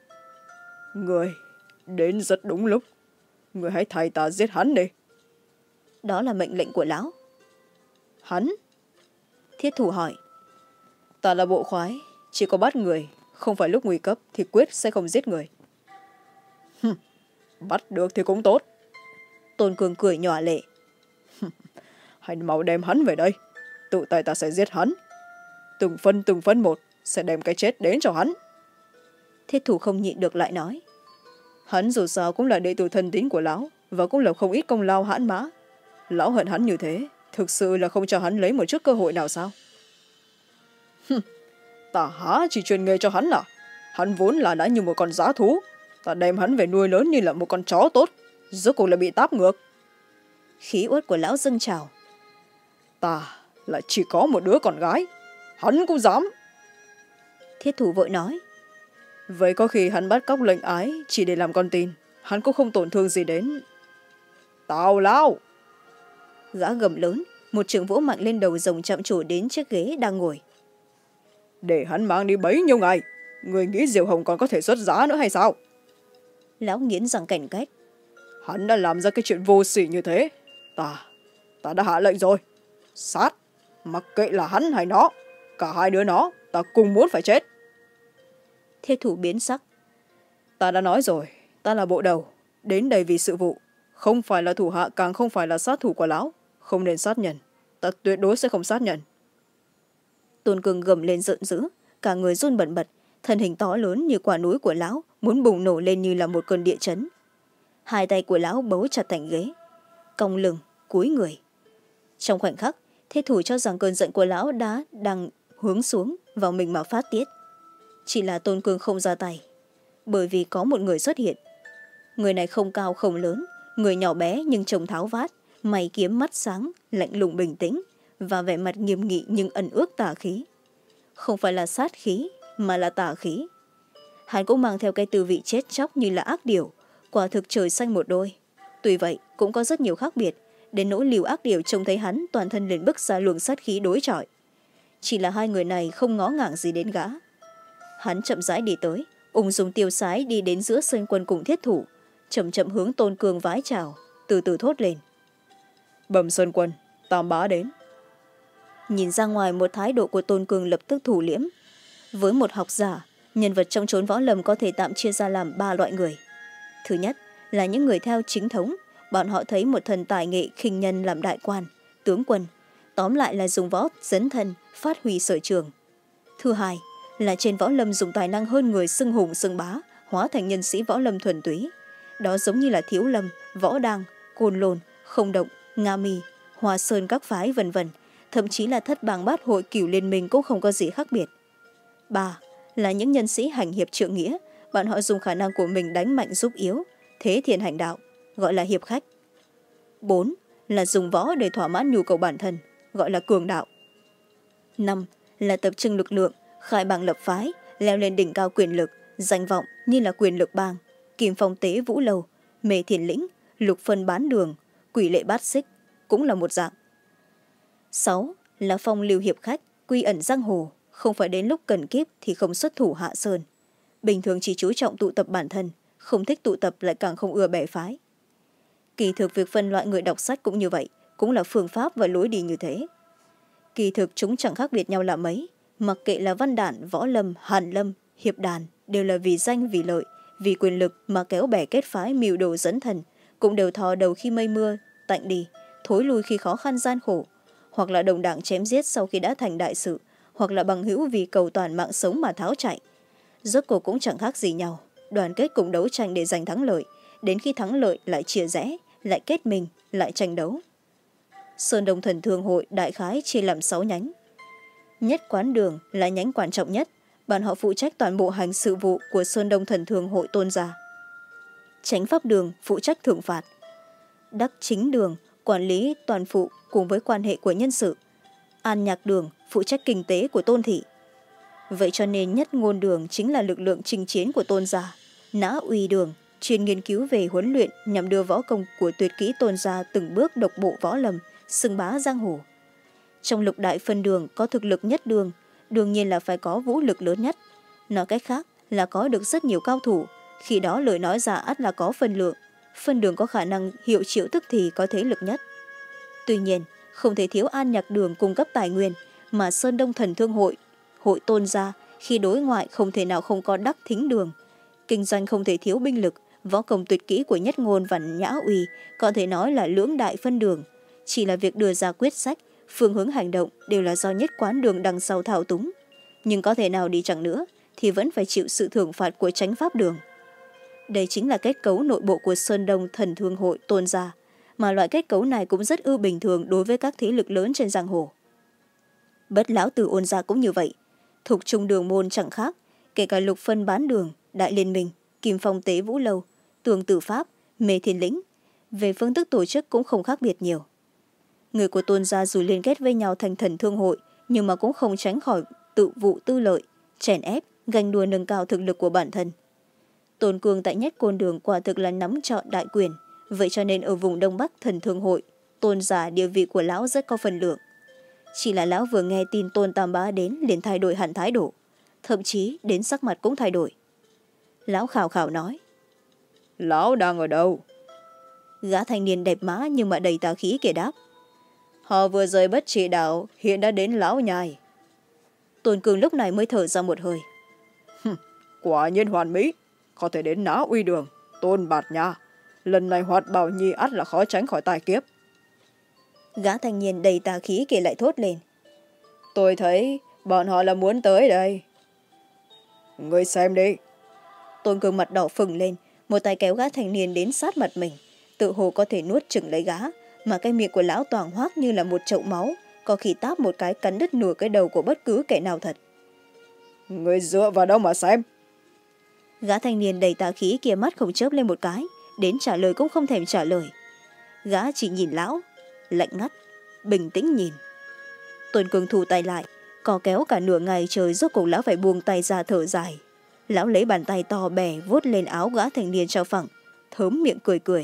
Người đến rất đúng lúc. Người hãy thay ta giết hắn đi. Đó là mệnh lệnh của lão. Hắn? Thiết thủ hỏi. Ta là bộ khoái, chỉ có bắt người, không phải lúc nguy cấp thì quyết sẽ không giết người. Hừm, bắt được thì cũng tốt. Tôn Cường cười nhòa lệ. Hãy mau đem hắn về đây, tự tay ta sẽ giết hắn. Từng phân từng phân một sẽ đem cái chết đến cho hắn. Thiết thủ không nhịn được lại nói. Hắn dù sao cũng là đệ tử thân tín của lão, và cũng là không ít công lao hãn mã. Lão hận hắn như thế, thực sự là không cho hắn lấy một chút cơ hội nào sao? Ta há chỉ truyền nghề cho hắn à? Hắn vốn là đã như một con dã thú, ta đem hắn về nuôi lớn như là một con chó tốt, rốt cuộc là bị táp ngược. Khí uất của lão dâng trào. Ta lại chỉ có một đứa con gái, hắn cũng dám. Thiết thủ vội nói. Vậy có khi hắn bắt cóc lệnh ái chỉ để làm con tin, hắn cũng không tổn thương gì đến. Tào lao! Gã gầm lớn, một trường vỗ mạnh lên đầu rồng chạm trổ đến chiếc ghế đang ngồi. Để hắn mang đi bấy nhiêu ngày, người nghĩ Diệu Hồng còn có thể xuất giá nữa hay sao? Lão nghiến răng cảnh cách. Hắn đã làm ra cái chuyện vô sỉ như thế. Ta, ta đã hạ lệnh rồi. Sát, mặc kệ là hắn hay nó, cả hai đứa nó, ta cùng muốn phải chết. Thiết thủ biến sắc. Ta đã nói rồi, ta là bộ đầu, đến đây vì sự vụ. Không phải là thủ hạ, càng không phải là sát thủ của lão. Không nên sát nhân, ta tuyệt đối sẽ không sát nhân. Tôn Cường gầm lên giận dữ, cả người run bần bật, thân hình to lớn như quả núi của lão muốn bùng nổ lên như là một cơn địa chấn. Hai tay của lão bấu chặt thành ghế, cong lưng cúi người. Trong khoảnh khắc, thiết thủ cho rằng cơn giận của lão đã đang hướng xuống vào mình mà phát tiết. Chỉ là Tôn Cường không ra tay, bởi vì có một người xuất hiện. Người này không cao không lớn, người nhỏ bé nhưng trông tháo vát, mày kiếm mắt sáng, lạnh lùng bình tĩnh và vẻ mặt nghiêm nghị nhưng ẩn ước tà khí. Không phải là sát khí mà là tà khí. Hắn cũng mang theo cái tư vị chết chóc như là ác điểu, quả thực trời xanh một đôi. Tuy vậy cũng có rất nhiều khác biệt, đến nỗi Liều Ác Điểu trông thấy hắn toàn thân liền bức ra luồng sát khí đối chọi. Chỉ là hai người này không ngó ngàng gì đến gã. Hắn chậm rãi đi tới, ung dung tiêu sái đi đến giữa Sơn Quân cùng thiết thủ, chậm chậm hướng Tôn Cường vái chào, từ từ thốt lên. Bẩm Sơn Quân, Tam Bá đến. Nhìn ra ngoài, một thái độ của Tôn Cường lập tức thủ liễm. Với một học giả, nhân vật trong chốn võ lâm có thể tạm chia ra làm ba loại người. Thứ nhất là những người theo chính thống, bọn họ thấy một thần tài nghệ khinh nhân làm đại quan, tướng quân, tóm lại là dùng võ dấn thân, phát huy sở trường. Thứ hai là trên võ lâm dùng tài năng hơn người xưng hùng xưng bá, hóa thành nhân sĩ võ lâm thuần túy. Đó giống như là Thiếu Lâm, Võ Đăng, Côn Lôn, Không Động, Nga Mi, Hoa Sơn các phái vân vân, thậm chí là Thất Bàng Bát Hội Cửu Liên Minh cũng không có gì khác biệt. Ba là những nhân sĩ hành hiệp trượng nghĩa, bọn họ dùng khả năng của mình đánh mạnh giúp yếu, thế thiện hành đạo, gọi là hiệp khách. Bốn là dùng võ để thỏa mãn nhu cầu bản thân, gọi là cường đạo. Năm là tập trung lực lượng, khai bang lập phái, leo lên đỉnh cao quyền lực, danh vọng như là Quyền Lực Bang, Kim Phong Tế Vũ Lầu, Mê Thiền Lĩnh, Lục Phân Bán Đường, Quỷ Lệ Bát Xích, cũng là một dạng. sáu là phong lưu hiệp khách, quy ẩn giang hồ, không phải đến lúc cần kiếp thì không xuất thủ hạ sơn. Bình thường chỉ chú trọng tụ tập bản thân, không thích tụ tập lại càng không ưa bè phái. Kỳ thực việc phân loại người đọc sách cũng như vậy, cũng là phương pháp và lối đi như thế. Kỳ thực chúng chẳng khác biệt nhau là mấy, mặc kệ là văn đản, võ lâm, hàn lâm, hiệp đàn, đều là vì danh vì lợi, vì quyền lực mà kéo bè kết phái mưu đồ dẫn thần, cũng đều thò đầu khi mây mưa tạnh đi, thối lui khi khó khăn gian khổ, hoặc là đồng đảng chém giết sau khi đã thành đại sự, hoặc là bằng hữu vì cầu toàn mạng sống mà tháo chạy. Rốt cuộc cũng chẳng khác gì nhau, đoàn kết cùng đấu tranh để giành thắng lợi, đến khi thắng lợi lại chia rẽ, lại kết mình, lại tranh đấu. Sơn Đông Thần Thương Hội đại khái chia làm sáu nhánh. Nhất Quán Đường là nhánh quan trọng nhất, bọn họ phụ trách toàn bộ hành sự vụ của Sơn Đông Thần Thương Hội tôn gia. Chánh Pháp Đường phụ trách thưởng phạt. Đắc Chính Đường quản lý toàn phụ cùng với quan hệ của nhân sự. An Nhạc Đường phụ trách kinh tế của tôn thị. Vậy cho nên Nhất Ngôn Đường chính là lực lượng chinh chiến của tôn gia. Nã Uy Đường chuyên nghiên cứu về huấn luyện nhằm đưa võ công của tuyệt kỹ tôn gia từng bước độc bộ võ lâm, xưng bá giang hồ. Trong lục đại phân đường có thực lực nhất đường, đương nhiên là phải có vũ lực lớn nhất. Nói cách khác là có được rất nhiều cao thủ, khi đó lời nói ra ắt là có phân lượng. Phân đường có khả năng hiệu triệu tức thì có thế lực nhất. Tuy nhiên, không thể thiếu An Nhạc Đường cung cấp tài nguyên, mà Sơn Đông Thần Thương Hội, hội tôn gia, khi đối ngoại không thể nào không có Đắc Thính Đường. Kinh doanh không thể thiếu binh lực, võ công tuyệt kỹ của Nhất Ngôn và Nhã Uy có thể nói là lưỡng đại phân đường. Chỉ là việc đưa ra quyết sách, phương hướng hành động đều là do Nhất Quán Đường đằng sau thao túng. Nhưng có thể nào đi chẳng nữa thì vẫn phải chịu sự thưởng phạt của Chánh Pháp Đường. Đây chính là kết cấu nội bộ của Sơn Đông Thần Thương Hội tôn gia, mà loại kết cấu này cũng rất ư bình thường đối với các thế lực lớn trên giang hồ. Bất Lão Tử Ôn gia cũng như vậy, thuộc trung đường môn chẳng khác, kể cả Lục Phân Bán Đường, Đại Liên Minh, Kim Phong Tế Vũ Lâu, Tường Tử Pháp, Mê Thiên Lĩnh, về phương thức tổ chức cũng không khác biệt nhiều. Người của tôn gia dù liên kết với nhau thành Thần Thương Hội, nhưng mà cũng không tránh khỏi tự vụ tư lợi, chèn ép, ganh đua nâng cao thực lực của bản thân. Tôn Cương tại Nhất Côn Đường quả thực là nắm trọn đại quyền, vậy cho nên ở vùng Đông Bắc Thần Thương Hội, tôn giả địa vị của lão rất có phần lượng. Chỉ là lão vừa nghe tin Tôn Tam Bá đến liền thay đổi hẳn thái độ, thậm chí đến sắc mặt cũng thay đổi. Lão khảo khảo nói: Lão đang ở đâu? Gã thanh niên đẹp má nhưng mà đầy tà khí kể đáp: Họ vừa rời Bất Trị Đảo, hiện đã đến Lão Nhai. Tôn Cương lúc này mới thở ra một hơi. Quả nhiên hoàn mỹ, có thể đến Nã Uy Đường, Tôn Bạt Nha. Lần này Hoạt Bảo Nhi ắt là khó tránh khỏi tai kiếp. Gã thanh niên đầy tà khí kể lại thốt lên: Tôi thấy bọn họ là muốn tới đây. Ngươi xem đi. Tôn Cương mặt đỏ phừng lên, một tay kéo gã thanh niên đến sát mặt mình, tự hồ có thể nuốt chửng lấy gã, mà cái miệng của lão toàng hoác như là một chậu máu, có khi táp một cái cắn đứt nửa cái đầu của bất cứ kẻ nào thật. Ngươi dựa vào đâu mà xem? Gã thanh niên đầy tà khí kia mắt không chớp lên một cái, đến trả lời cũng không thèm trả lời. Gã chỉ nhìn lão, lạnh ngắt, bình tĩnh nhìn. Tôn Cương thu tay lại, cò kéo cả nửa ngày trời, rốt cuộc lão phải buông tay ra thở dài. Lão lấy bàn tay to bè vuốt lên áo gã thanh niên cho phẳng, thớm miệng cười cười.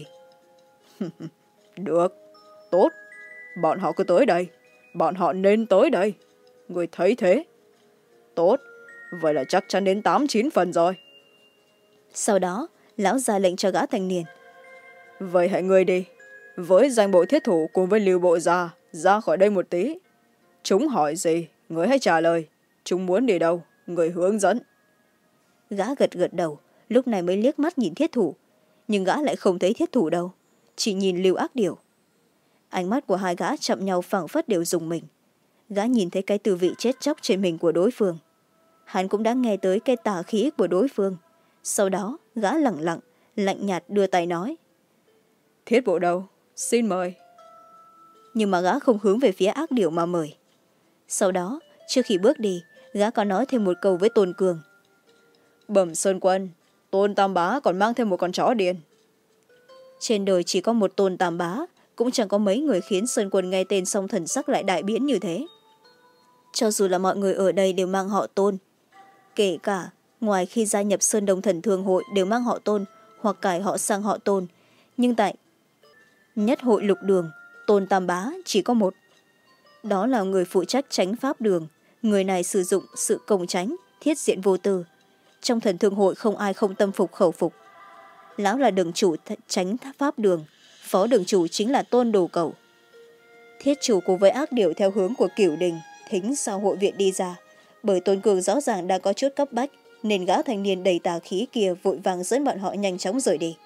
Được, tốt, bọn họ cứ tới đây, bọn họ nên tới đây. Người thấy thế? Tốt, vậy là chắc chắn đến tám chín phần rồi. Sau đó, lão ra lệnh cho gã thanh niên: Vậy hãy ngươi đi, với danh bộ thiết thủ cùng với Lưu Bộ gia, ra khỏi đây một tí. Chúng hỏi gì, ngươi hãy trả lời. Chúng muốn đi đâu, người hướng dẫn. Gã gật gật đầu, lúc này mới liếc mắt nhìn thiết thủ, nhưng gã lại không thấy thiết thủ đâu, chỉ nhìn Lưu Ác Điểu. Ánh mắt của hai gã chậm nhau phảng phất đều rùng mình. Gã nhìn thấy cái tư vị chết chóc trên mình của đối phương. Hắn cũng đã nghe tới cái tà khí của đối phương. Sau đó gã lẳng lặng, lạnh nhạt đưa tay nói: Thiết bộ đâu, xin mời. Nhưng mà gã không hướng về phía Ác Điểu mà mời. Sau đó, trước khi bước đi, gã còn nói thêm một câu với Tôn Cương: Bẩm Sơn Quân, Tôn Tam Bá còn mang thêm một con chó điên. Trên đời chỉ có một Tôn Tam Bá, cũng chẳng có mấy người khiến Sơn Quân nghe tên xong thần sắc lại đại biến như thế. Cho dù là mọi người ở đây đều mang họ Tôn, kể cả ngoài khi gia nhập Sơn Đông Thần Thương Hội đều mang họ Tôn hoặc cải họ sang họ Tôn, nhưng tại Nhất Hội Lục Đường, Tôn Tam Bá chỉ có một. đó là người phụ trách tránh pháp đường. Người này sử dụng sự công tránh, thiết diện vô tư. Trong thần thương hội không ai không tâm phục khẩu phục. Lão là đường chủ tránh pháp đường, phó đường chủ chính là Tôn Đồ Cẩu. Thiết chủ cùng với ác điểu theo hướng của Cửu Đình thính sau hội viện đi ra. Bởi Tôn Cường rõ ràng đang có chút cấp bách, nên gã thanh niên đầy tà khí kia vội vàng dẫn bọn họ nhanh chóng rời đi.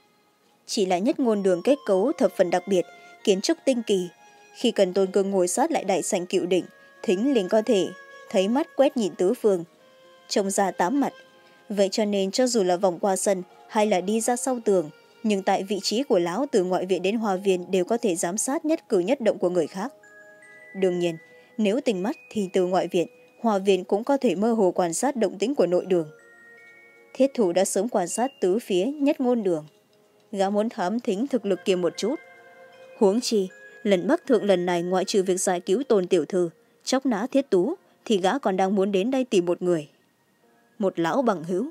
Chỉ là nhất ngôn đường kết cấu thập phần đặc biệt, kiến trúc tinh kỳ. Khi cần Tôn Cường ngồi sát lại đại sảnh Cửu Đình, thính liền có thể thấy mắt quét nhìn tứ phương, trông ra tám mặt. Vậy cho nên cho dù là vòng qua sân hay là đi ra sau tường, nhưng tại vị trí của lão từ ngoại viện đến hoa viên đều có thể giám sát nhất cử nhất động của người khác. Đương nhiên, nếu tinh mắt thì từ ngoại viện, hoa viên cũng có thể mơ hồ quan sát động tĩnh của nội đường. Thiết thủ đã sớm quan sát tứ phía nhất ngôn đường. Gã muốn thám thính thực lực kia một chút. Huống chi, lần Bắc Thượng lần này ngoại trừ việc giải cứu Tôn tiểu thư, chóc nã Thiết Tú, thì gã còn đang muốn đến đây tìm một người. Một lão bằng hữu.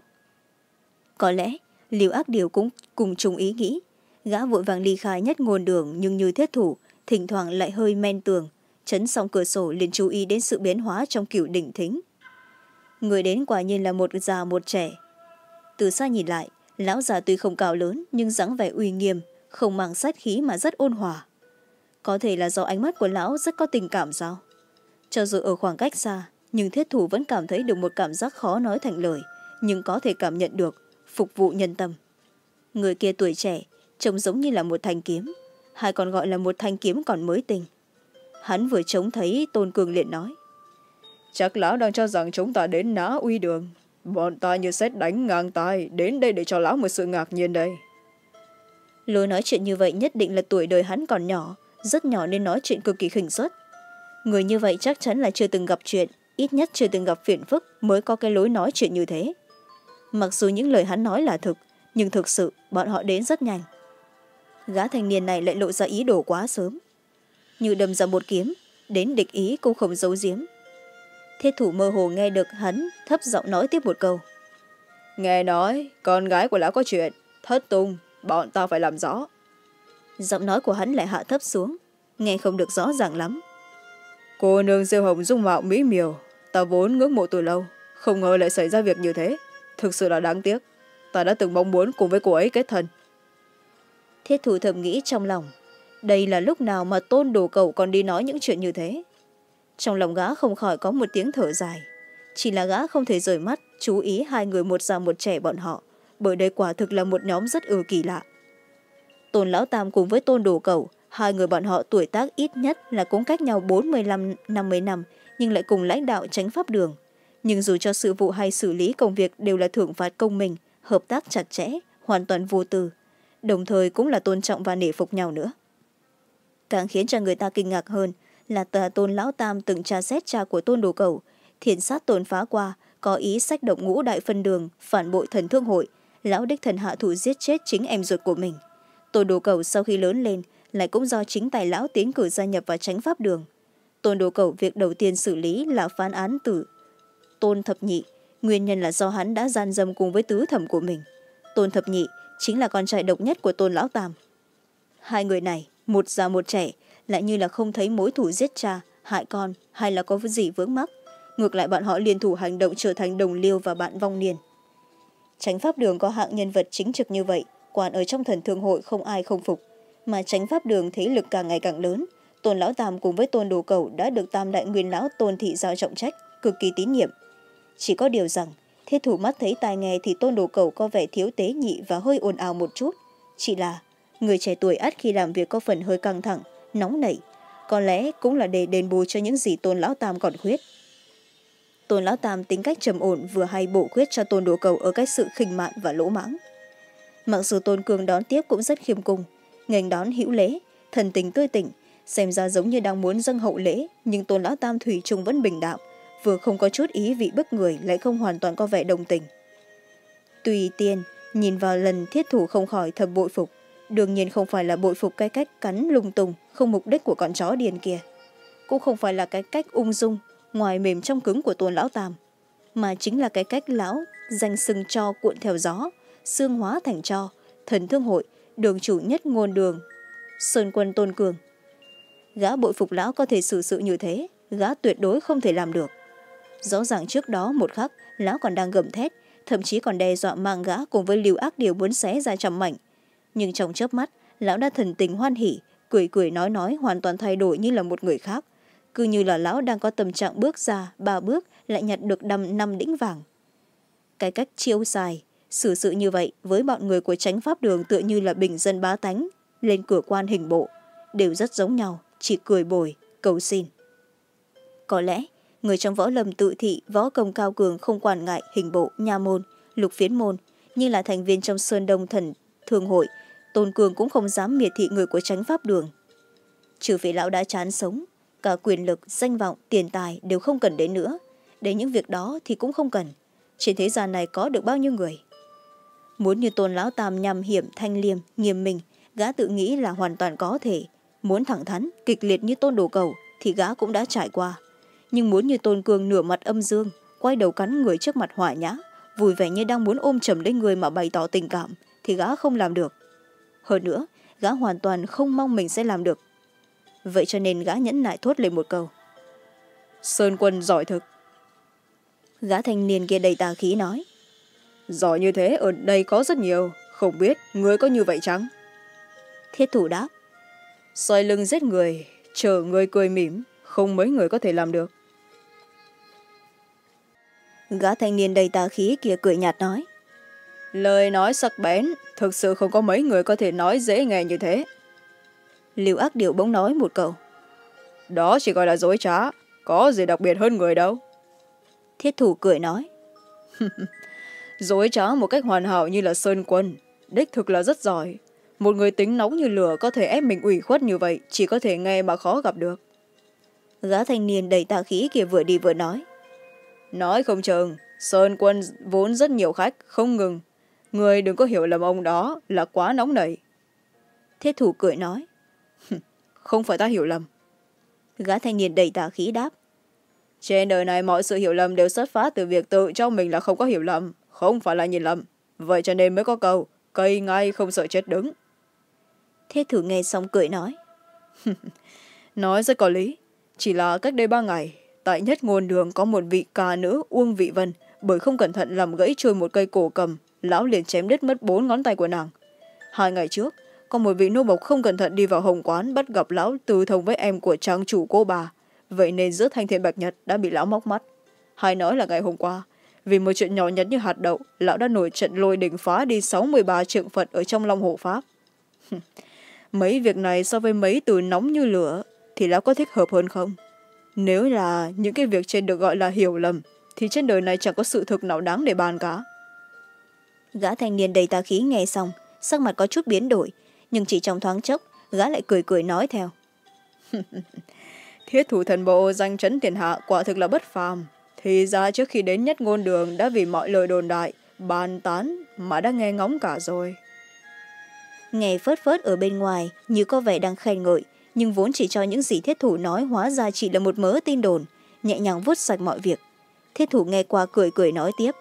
Có lẽ, Liêu Ác Điều cũng cùng chung ý nghĩ. Gã vội vàng ly khai nhất ngôn đường nhưng như Thiết thủ, thỉnh thoảng lại hơi men tường, chấn xong cửa sổ liền chú ý đến sự biến hóa trong Cửu Đình thính. Người đến quả nhiên là một già một trẻ. Từ xa nhìn lại, lão già tuy không cao lớn nhưng dáng vẻ uy nghiêm, không mang sát khí mà rất ôn hòa. Có thể là do ánh mắt của lão rất có tình cảm sao? Cho dù ở khoảng cách xa, nhưng Thiết thủ vẫn cảm thấy được một cảm giác khó nói thành lời, nhưng có thể cảm nhận được, phục vụ nhân tâm. Người kia tuổi trẻ, trông giống như là một thanh kiếm, hay còn gọi là một thanh kiếm còn mới tinh. Hắn vừa trông thấy Tôn Cường liền nói. Chắc lão đang cho rằng chúng ta đến Nã Uy Đường. Bọn ta như sét đánh ngang tai, đến đây để cho lão một sự ngạc nhiên đây. Lối nói chuyện như vậy nhất định là tuổi đời hắn còn nhỏ, rất nhỏ nên nói chuyện cực kỳ khỉnh suất. Người như vậy chắc chắn là chưa từng gặp chuyện, ít nhất chưa từng gặp phiền phức mới có cái lối nói chuyện như thế. Mặc dù những lời hắn nói là thực, nhưng thực sự bọn họ đến rất nhanh. Gã thanh niên này lại lộ ra ý đồ quá sớm. Như đâm ra một kiếm, đến địch ý cũng không giấu giếm. Thiết thủ mơ hồ nghe được hắn thấp giọng nói tiếp một câu. Nghe nói, con gái của lão có chuyện, thất tung, bọn ta phải làm rõ. Giọng nói của hắn lại hạ thấp xuống, nghe không được rõ ràng lắm. Cô nương Diêu Hồng dung mạo mỹ miều, ta vốn ngưỡng mộ từ lâu, không ngờ lại xảy ra việc như thế. Thực sự là đáng tiếc, ta đã từng mong muốn cùng với cô ấy kết thân. Thiết thủ thầm nghĩ trong lòng, đây là lúc nào mà Tôn Đồ Cẩu còn đi nói những chuyện như thế. Trong lòng gã không khỏi có một tiếng thở dài. Chỉ là gã không thể rời mắt chú ý hai người một già một trẻ bọn họ, bởi đây quả thực là một nhóm rất ư kỳ lạ. Tôn Lão Tam cùng với Tôn Đồ Cẩu, hai người bọn họ tuổi tác ít nhất là cũng cách nhau bốn mươi lăm năm mươi năm, nhưng lại cùng lãnh đạo tránh pháp đường. Nhưng dù cho sự vụ hay xử lý công việc đều là thưởng phạt công minh, hợp tác chặt chẽ, hoàn toàn vô tư, đồng thời cũng là tôn trọng và nể phục nhau nữa. Càng khiến cho người ta kinh ngạc hơn là tà Tôn Lão Tam từng tra xét cha của Tôn Đồ Cẩu, thiện sát Tôn Phá Qua, có ý sách động ngũ đại phân đường, phản bội thần thương hội, lão đích thần hạ thủ giết chết chính em ruột của mình. Tôn Đồ Cẩu sau khi lớn lên lại cũng do chính tài lão tiến cử gia nhập vào tránh pháp đường. Tôn Đồ Cẩu việc đầu tiên xử lý là phán án tử Tôn Thập Nhị, nguyên nhân là do hắn đã gian dâm cùng với tứ thẩm của mình. Tôn Thập Nhị chính là con trai độc nhất của Tôn Lão Tam. Hai người này, một già một trẻ, lại như là không thấy mối thù giết cha, hại con hay là có gì vướng mắc. Ngược lại bọn họ liên thủ hành động trở thành đồng liêu và bạn vong niên. Tránh pháp đường có hạng nhân vật chính trực như vậy, quản ở trong thần thương hội không ai không phục. Mà tránh pháp đường thế lực càng ngày càng lớn, Tôn Lão Tam cùng với Tôn Đồ Cẩu đã được Tam Đại Nguyên Lão Tôn Thị giao trọng trách, cực kỳ tín nhiệm. Chỉ có điều rằng, thiết thủ mắt thấy tai nghe thì Tôn Đồ Cẩu có vẻ thiếu tế nhị và hơi ồn ào một chút. Chỉ là, người trẻ tuổi ắt khi làm việc có phần hơi căng thẳng, nóng nảy, có lẽ cũng là để đền bù cho những gì Tôn Lão Tam còn khuyết. Tôn Lão Tam tính cách trầm ổn vừa hay bổ khuyết cho Tôn Đồ Cẩu ở cách sự khinh mạn và lỗ mãng. Mặc dù Tôn Cường đón tiếp cũng rất khiêm cung, nghênh đón hữu lễ, thần tình tươi tỉnh, xem ra giống như đang muốn dâng hậu lễ, nhưng Tôn Lão Tam thủy chung vẫn bình đạo, vừa không có chút ý vị bức người lại không hoàn toàn có vẻ đồng tình. Tùy tiên, nhìn vào lần thiết thủ không khỏi thầm bội phục, đương nhiên không phải là bội phục cái cách cắn lung tung, không mục đích của con chó điên kia. Cũng không phải là cái cách ung dung, ngoài mềm trong cứng của Tôn Lão Tam, mà chính là cái cách lão danh sưng cho cuộn theo gió, xương hóa thành cho, thần thương hội, đường chủ nhất ngôn đường, Sơn Quân Tôn Cường. Gã bội phục lão có thể xử sự như thế, gã tuyệt đối không thể làm được. Rõ ràng trước đó một khắc, lão còn đang gầm thét, thậm chí còn đe dọa mang gã cùng với Lưu Ác Điều muốn xé ra trăm mảnh. Nhưng trong chớp mắt, lão đã thần tình hoan hỉ, cười cười nói nói hoàn toàn thay đổi như là một người khác. Cứ như là lão đang có tâm trạng bước ra, ba bước lại nhặt được đầm năm đĩnh vàng. Cái cách chiêu xài, xử sự như vậy với bọn người của Chánh Pháp Đường tựa như là bình dân bá tánh, lên cửa quan hình bộ, đều rất giống nhau, chỉ cười bồi, cầu xin. Có lẽ, người trong võ lâm tự thị, võ công cao cường không quản ngại hình bộ, nha môn, lục phiến môn, như là thành viên trong Sơn Đông Thần Thương hội, Tôn Cường cũng không dám miệt thị người của Chánh Pháp Đường. Trừ phi lão đã chán sống, cả quyền lực, danh vọng, tiền tài đều không cần đến nữa. Đến những việc đó thì cũng không cần. Trên thế gian này có được bao nhiêu người? Muốn như Tôn lão tam nhằm hiểm, thanh liêm, nghiêm minh, gã tự nghĩ là hoàn toàn có thể. Muốn thẳng thắn, kịch liệt như Tôn Đồ Cầu thì gã cũng đã trải qua. Nhưng muốn như Tôn Cường nửa mặt âm dương, quay đầu cắn người trước mặt hỏa nhã, vui vẻ như đang muốn ôm chầm lấy người mà bày tỏ tình cảm, thì gã không làm được. Hơn nữa, gã hoàn toàn không mong mình sẽ làm được. Vậy cho nên gã nhẫn nại thốt lên một câu. Sơn Quân giỏi thực. Gã thanh niên kia đầy tà khí nói. Giỏi như thế ở đây có rất nhiều, không biết ngươi có như vậy chăng? Thiết thủ đáp. Xoay lưng giết người, chờ người cười mỉm, không mấy người có thể làm được. Gã thanh niên đầy tà khí kia cười nhạt nói. Lời nói sắc bén, thực sự không có mấy người có thể nói dễ nghe như thế. Lưu Ác Điều bỗng nói một câu. Đó chỉ gọi là dối trá, có gì đặc biệt hơn người đâu. Thiết thủ cười nói. Dối trá một cách hoàn hảo như là Sơn Quân, đích thực là rất giỏi. Một người tính nóng như lửa có thể ép mình ủy khuất như vậy, chỉ có thể nghe mà khó gặp được. Gã thanh niên đầy tà khí kia vừa đi vừa nói. Nói không chừng, Sơn Quân vốn rất nhiều khách, không ngừng. Người đừng có hiểu lầm ông đó là quá nóng nảy. Thiết thủ cười nói. Không phải ta hiểu lầm. Gã thanh niên đầy tà khí đáp. Trên đời này mọi sự hiểu lầm đều xuất phát từ việc tự cho mình là không có hiểu lầm, không phải là nhìn lầm. Vậy cho nên mới có câu, cây ngay không sợ chết đứng. Thiết thủ nghe xong cười nói. Nói rất có lý. Chỉ là cách đây ba ngày, tại Nhất Ngôn Đường có một vị ca nữ Uông Vị Vân, bởi không cẩn thận làm gãy trôi một cây cổ cầm, lão liền chém đứt mất bốn ngón tay của nàng. Hai ngày trước, có một vị nô bộc không cẩn thận đi vào hồng quán bắt gặp lão tư thông với em của trang chủ cô bà. Vậy nên giữa Thanh Thiên Bạch Nhật đã bị lão móc mắt. Hay nói là ngày hôm qua, vì một chuyện nhỏ nhặt như hạt đậu, lão đã nổi trận lôi đình phá đi sáu mươi ba trượng Phật ở trong Long Hộ Pháp. Mấy việc này so với mấy từ nóng như lửa thì lão có thích hợp hơn không? Nếu là những cái việc trên được gọi là hiểu lầm, thì trên đời này chẳng có sự thực nào đáng để bàn cả. Gã thanh niên đầy tà khí nghe xong, sắc mặt có chút biến đổi, nhưng chỉ trong thoáng chốc, gã lại cười cười nói theo. Thiết thủ thần bộ danh chấn thiên hạ quả thực là bất phàm. Thì ra trước khi đến Nhất Ngôn Đường đã vì mọi lời đồn đại, bàn tán mà đã nghe ngóng cả rồi. Nghe phớt phớt ở bên ngoài như có vẻ đang khen ngợi, nhưng vốn chỉ cho những gì thiết thủ nói hóa ra chỉ là một mớ tin đồn, nhẹ nhàng vuốt sạch mọi việc. Thiết thủ nghe qua cười cười nói tiếp.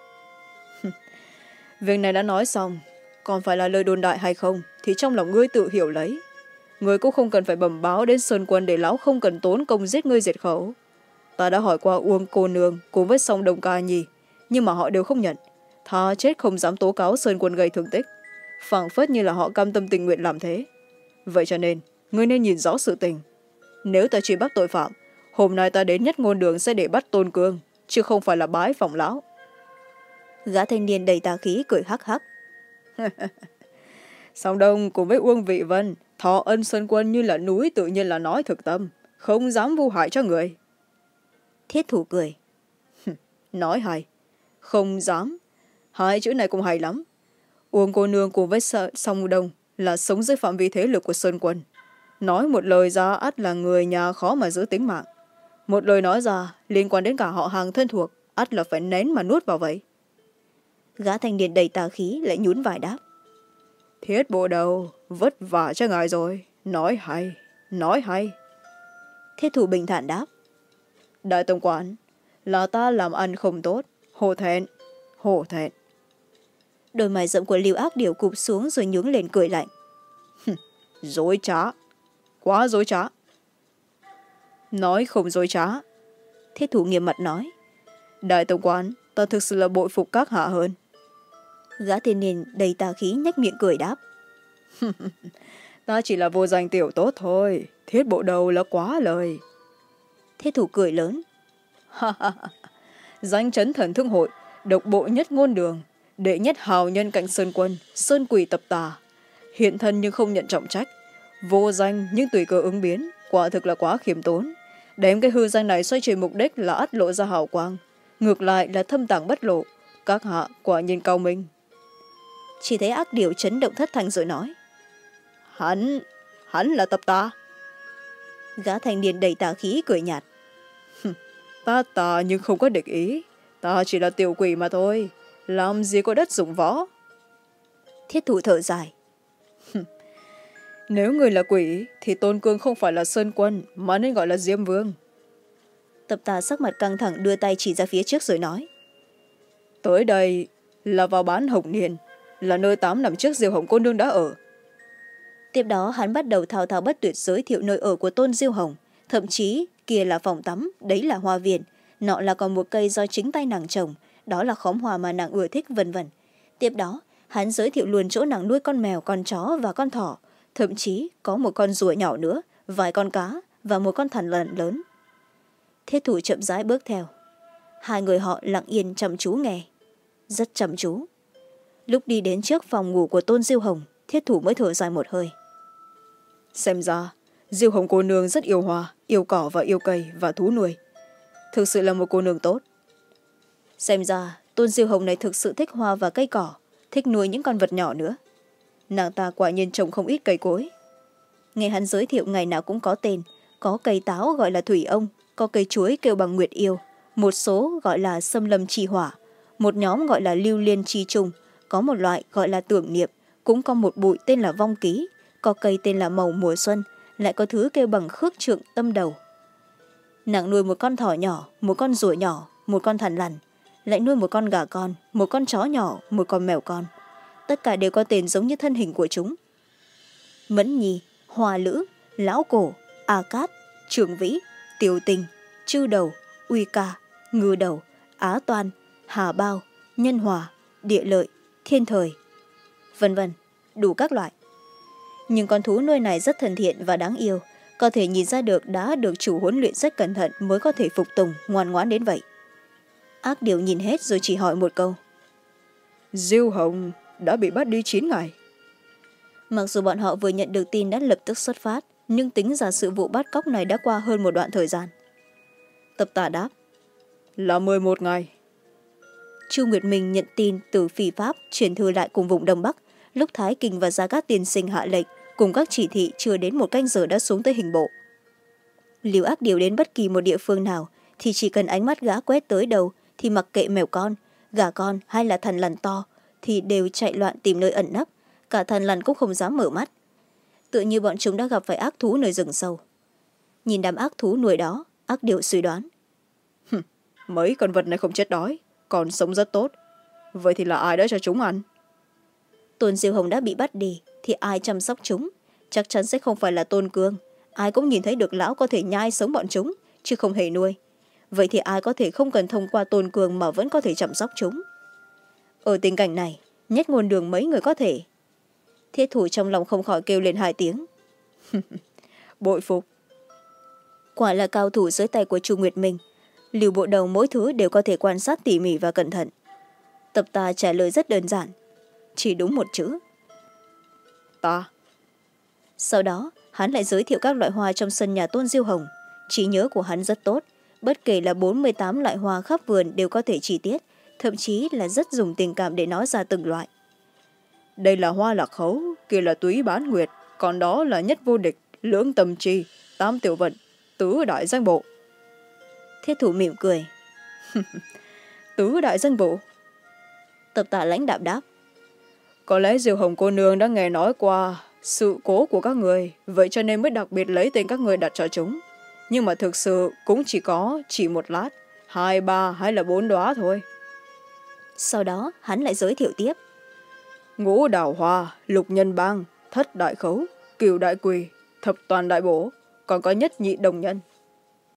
Việc này đã nói xong, còn phải là lời đồn đại hay không thì trong lòng ngươi tự hiểu lấy. Ngươi cũng không cần phải bẩm báo đến Sơn Quân để lão không cần tốn công giết ngươi diệt khẩu. Ta đã hỏi qua Uông cô nương cùng với Song Đồng Ca Nhi, nhưng mà họ đều không nhận. Thà chết không dám tố cáo Sơn Quân gây thương tích, phảng phất như là họ cam tâm tình nguyện làm thế. Vậy cho nên ngươi nên nhìn rõ sự tình. Nếu ta truy bắt tội phạm, hôm nay ta đến Nhất Ngôn Đường sẽ để bắt Tôn Cương, chứ không phải là bái phòng lão. Gã thanh niên đầy tà khí cười hắc hắc. Song Đông cùng với Uông Vị Vân thọ ân Sơn Quân như là núi, tự nhiên là nói thực tâm, không dám vu hại cho người. Thiết thủ cười. Nói hay, không dám. Hai chữ này cũng hay lắm. Uông cô nương cùng với Song Đông là sống dưới phạm vi thế lực của Sơn Quân. Nói một lời ra ắt là người nhà khó mà giữ tính mạng. Một lời nói ra liên quan đến cả họ hàng thân thuộc, ắt là phải nén mà nuốt vào vậy. Gã thanh niên đầy tà khí lại nhún vai đáp. Thiết bộ đầu, vất vả cho ngài rồi. Nói hay, nói hay. Thiết thủ bình thản đáp. Đại tổng quản, là ta làm ăn không tốt, hổ thẹn, hổ thẹn. Đôi mày rậm của Lưu Ác Điều cụp xuống rồi nhướng lên cười lạnh. Dối trá, quá dối trá. Nói không dối trá. Thiết thủ nghiêm mặt nói. Đại tổng quản, ta thực sự là bội phục các hạ hơn. Gã tên niên đầy tà khí nhếch miệng cười đáp. Ta chỉ là vô danh tiểu tốt thôi, Thiết bộ đầu là quá lời. Thiết thủ cười lớn. Danh chấn thần thương hội, độc bộ nhất ngôn đường, đệ nhất hào nhân cạnh sơn quân, sơn quỷ tập tà. Hiện thân nhưng không nhận trọng trách, vô danh nhưng tùy cơ ứng biến, quả thực là quá khiêm tốn. Đem cái hư danh này xoay chuyển mục đích là ắt lộ ra hào quang, ngược lại là thâm tàng bất lộ. Các hạ quả nhiên cao minh. Chỉ thấy ác điểu chấn động thất thanh rồi nói. Hắn, hắn là tập tà. Gã thanh niên đầy tà khí cười nhạt. Ta tà nhưng không có địch ý, ta chỉ là tiểu quỷ mà thôi, làm gì có đất dụng võ. Thiết thủ thở dài. Nếu người là quỷ thì Tôn Cương không phải là Sơn Quân mà nên gọi là Diêm Vương. Tập tà sắc mặt căng thẳng đưa tay chỉ ra phía trước rồi nói. Tới đây là vào bán Hồng Niên, là nơi tám năm trước Diêu Hồng cô nương đã ở. Tiếp đó hắn bắt đầu thao thao bất tuyệt giới thiệu nơi ở của Tôn Diêu Hồng, thậm chí kia là phòng tắm, đấy là hoa viên, nọ là còn một cây do chính tay nàng trồng, đó là khóm hoa mà nàng ưa thích, vân vân. Tiếp đó hắn giới thiệu luôn chỗ nàng nuôi con mèo, con chó và con thỏ, thậm chí có một con rùa nhỏ nữa, vài con cá và một con thằn lằn lớn. Thiết thủ chậm rãi bước theo. Hai người họ lặng yên chăm chú nghe, rất chăm chú. Lúc đi đến trước phòng ngủ của Tôn Diêu Hồng, thiết thủ mới thở dài một hơi. Xem ra Diêu Hồng cô nương rất yêu hoa, yêu cỏ và yêu cây và thú nuôi, thực sự là một cô nương tốt. Xem ra Tôn Diêu Hồng này thực sự thích hoa và cây cỏ, thích nuôi những con vật nhỏ nữa. Nàng ta quả nhiên trồng không ít cây cối. Nghe hắn giới thiệu ngày nào cũng có tên, có cây táo gọi là thủy ông, có cây chuối kêu bằng nguyệt yêu, một số gọi là xâm lâm trì hỏa, một nhóm gọi là lưu liên chi trùng, có một loại gọi là tưởng niệm, cũng có một bụi tên là vong ký, có cây tên là màu mùa xuân, lại có thứ kêu bằng khước trượng tâm đầu. Nàng nuôi một con thỏ nhỏ, một con rùa nhỏ, một con thằn lằn, lại nuôi một con gà con, một con chó nhỏ, một con mèo con. Tất cả đều có tên giống như thân hình của chúng. Mẫn Nhi, Hoa Lữ, Lão Cổ, A Cát, Trường Vĩ, Tiểu Tình, Chư Đầu, Uy Ca, Ngư Đầu, Á Toan, Hà Bao, Nhân Hòa, Địa Lợi, Thiên Thời, vân vân, đủ các loại. Nhưng con thú nuôi này rất thân thiện và đáng yêu, có thể nhìn ra được đã được chủ huấn luyện rất cẩn thận mới có thể phục tùng, ngoan ngoãn đến vậy. Ác điểu nhìn hết rồi chỉ hỏi một câu. Diêu Hồng đã bị bắt đi chín ngày. Mặc dù bọn họ vừa nhận được tin đã lập tức xuất phát, nhưng tính ra sự vụ bắt cóc này đã qua hơn một đoạn thời gian. Tập tà đáp. Là mười một ngày. Chu Nguyệt Minh nhận tin từ phi pháp chuyển thư lại cùng vùng Đông Bắc, lúc Thái Kinh và Gia Cát tiên sinh hạ lệnh cùng các chỉ thị chưa đến một canh giờ đã xuống tới hình bộ. Liều ác điều đến bất kỳ một địa phương nào thì chỉ cần ánh mắt gã quét tới đâu thì mặc kệ mèo con, gà con hay là thằn lằn to thì đều chạy loạn tìm nơi ẩn nấp, cả thằn lằn cũng không dám mở mắt. Tựa như bọn chúng đã gặp phải ác thú nơi rừng sâu. Nhìn đám ác thú nuôi đó, ác điều suy đoán. Mấy con vật này không chết đói, còn sống rất tốt. Vậy thì là ai đã cho chúng ăn? Tôn Diêu Hồng đã bị bắt đi thì ai chăm sóc chúng? Chắc chắn sẽ không phải là Tôn Cương. Ai cũng nhìn thấy được lão có thể nhai sống bọn chúng, chứ không hề nuôi. Vậy thì ai có thể không cần thông qua Tôn Cương mà vẫn có thể chăm sóc chúng? Ở tình cảnh này, nhất ngôn đường mấy người có thể. Thiết thủ trong lòng không khỏi kêu lên hai tiếng. Bội phục. Quả là cao thủ dưới tay của Chu Nguyệt Minh. Liều bộ đầu mỗi thứ đều có thể quan sát tỉ mỉ và cẩn thận. Tập tà trả lời rất đơn giản, chỉ đúng một chữ. Ta. Sau đó hắn lại giới thiệu các loại hoa trong sân nhà Tôn Diêu Hồng. Trí nhớ của hắn rất tốt, bất kể là bốn mươi tám loại hoa khắp vườn đều có thể chi tiết, thậm chí là rất dùng tình cảm để nói ra từng loại. Đây là hoa lạc khấu, kia là túy bán nguyệt, còn đó là nhất vô địch, lưỡng tầm trì, tam tiểu vận, tứ đại danh bộ. Thiết thủ mỉm cười. Tứ đại danh bộ. Tập tà lãnh đạm đáp. Có lẽ Diêu Hồng cô nương đã nghe nói qua sự cố của các người, vậy cho nên mới đặc biệt lấy tên các người đặt cho chúng. Nhưng mà thực sự cũng chỉ có chỉ một lát, hai, ba hay là bốn đóa thôi. Sau đó hắn lại giới thiệu tiếp. Ngũ đào hoa, lục nhân bang, thất đại khấu, cửu đại quỳ, thập toàn đại bổ, còn có nhất nhị đồng nhân.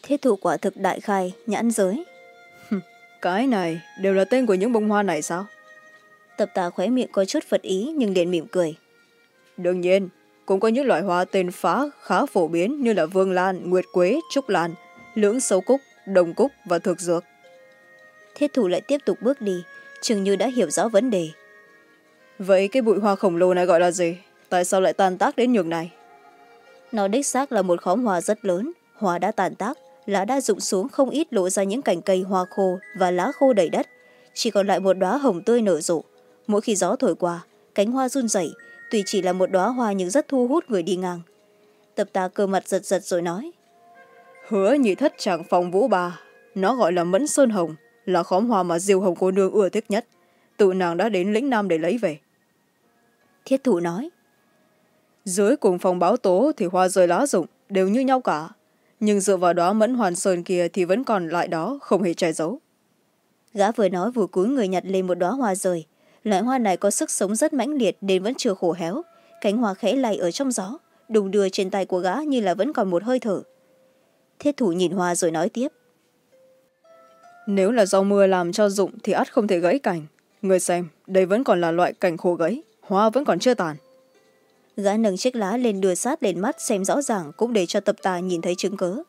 Thiết thủ quả thực đại khai nhãn giới. Cái này đều là tên của những bông hoa này sao? Tập tà khóe miệng có chút phật ý nhưng liền mỉm cười. Đương nhiên, cũng có những loại hoa tên phá khá phổ biến như là vương lan, nguyệt quế, trúc lan, lưỡng sấu cúc, đồng cúc và thực dược. Thiết thủ lại tiếp tục bước đi, chừng như đã hiểu rõ vấn đề. Vậy cái bụi hoa khổng lồ này gọi là gì? Tại sao lại tan tác đến nhường này? Nó đích xác là một khóm hoa rất lớn, hoa đã tàn tác, lá đã rụng xuống không ít, lộ ra những cành cây hoa khô và lá khô đầy đất. Chỉ còn lại một đóa hồng tươi nở rộ. Mỗi khi gió thổi qua, cánh hoa run rẩy, tuy chỉ là một đóa hoa nhưng rất thu hút người đi ngang. Tập tà cơ mặt giật giật rồi nói. Hứa nhị thất trạng phòng vũ bà, nó gọi là mẫn sơn hồng, là khóm hoa mà Diêu Hồng cô nương ưa thích nhất. Tự nàng đã đến lĩnh nam để lấy về. Thiết thủ nói. Dưới cùng phòng báo tố thì hoa rơi lá rụng, đều như nhau cả. Nhưng dựa vào đóa mẫn hoàn sơn kia thì vẫn còn lại đó, không hề che giấu. Gã vừa nói vừa cúi người nhặt lên một đóa hoa rơi. Loại hoa này có sức sống rất mãnh liệt nên vẫn chưa khô héo. Cánh hoa khẽ lay ở trong gió, đùng đưa trên tay của gã như là vẫn còn một hơi thở. Thiết thủ nhìn hoa rồi nói tiếp. Nếu là do mưa làm cho rụng thì ắt không thể gãy cành. Người xem, đây vẫn còn là loại cành khô gãy, hoa vẫn còn chưa tàn. Gã nâng chiếc lá lên đưa sát lên mắt xem rõ ràng, cũng để cho tập tà nhìn thấy chứng cớ.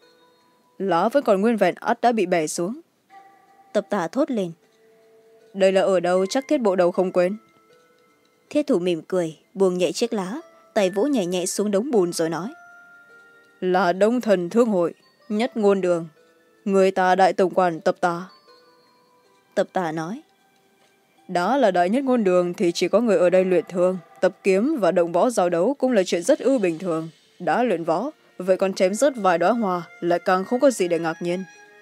Lá vẫn còn nguyên vẹn, ắt đã bị bẻ xuống. Tập tà thốt lên. Đây là ở đâu, chắc thiết bộ đầu không quên. Thiết thủ mỉm cười, buông nhẹ chiếc lá, tay vỗ nhẹ nhẹ xuống đống bùn rồi nói. Là Đông Thần Thương Hội, nhất ngôn đường, người ta đại tổng quản tập tà. Tập tà nói. Đó là đại nhất ngôn đường thì chỉ có người ở đây luyện thương, tập kiếm và động võ giao đấu cũng là chuyện rất ư bình thường. Đã luyện võ, vậy còn chém rớt vài đóa hoa lại càng không có gì để ngạc nhiên.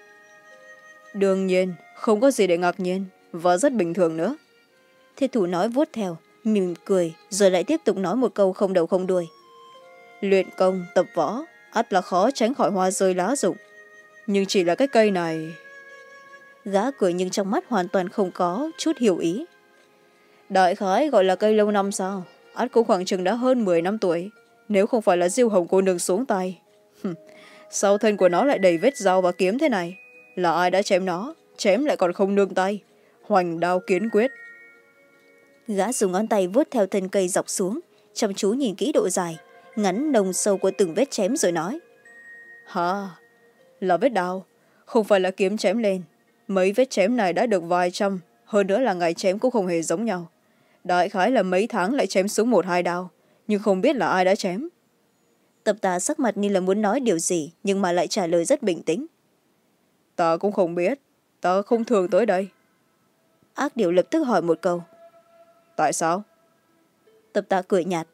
Đương nhiên, không có gì để ngạc nhiên và rất bình thường nữa. Thiết thủ nói vuốt theo, mỉm cười rồi lại tiếp tục nói một câu không đầu không đuôi. Luyện công, tập võ, ắt là khó tránh khỏi hoa rơi lá rụng. Nhưng chỉ là cái cây này... Gã cười nhưng trong mắt hoàn toàn không có chút hiểu ý. Đại khái gọi là cây lâu năm sao? Ắt cũng khoảng chừng đã hơn mười năm tuổi. Nếu không phải là Diêu Hồng cô nương xuống tay. Sau thân của nó lại đầy vết dao và kiếm thế này. Là ai đã chém nó? Chém lại còn không nương tay. Hoành đao kiến quyết. Gã dùng ngón tay vuốt theo thân cây dọc xuống, chăm chú nhìn kỹ độ dài, ngắn nồng sâu của từng vết chém rồi nói. Hả? Là vết đao, không phải là kiếm chém lên. Mấy vết chém này đã được vài trăm, hơn nữa là ngày chém cũng không hề giống nhau. Đại khái là mấy tháng lại chém xuống một hai đao, nhưng không biết là ai đã chém. Tập tà sắc mặt như là muốn nói điều gì, nhưng mà lại trả lời rất bình tĩnh. Ta cũng không biết, ta không thường tới đây. Ác điểu lập tức hỏi một câu. Tại sao? Tập tà cười nhạt.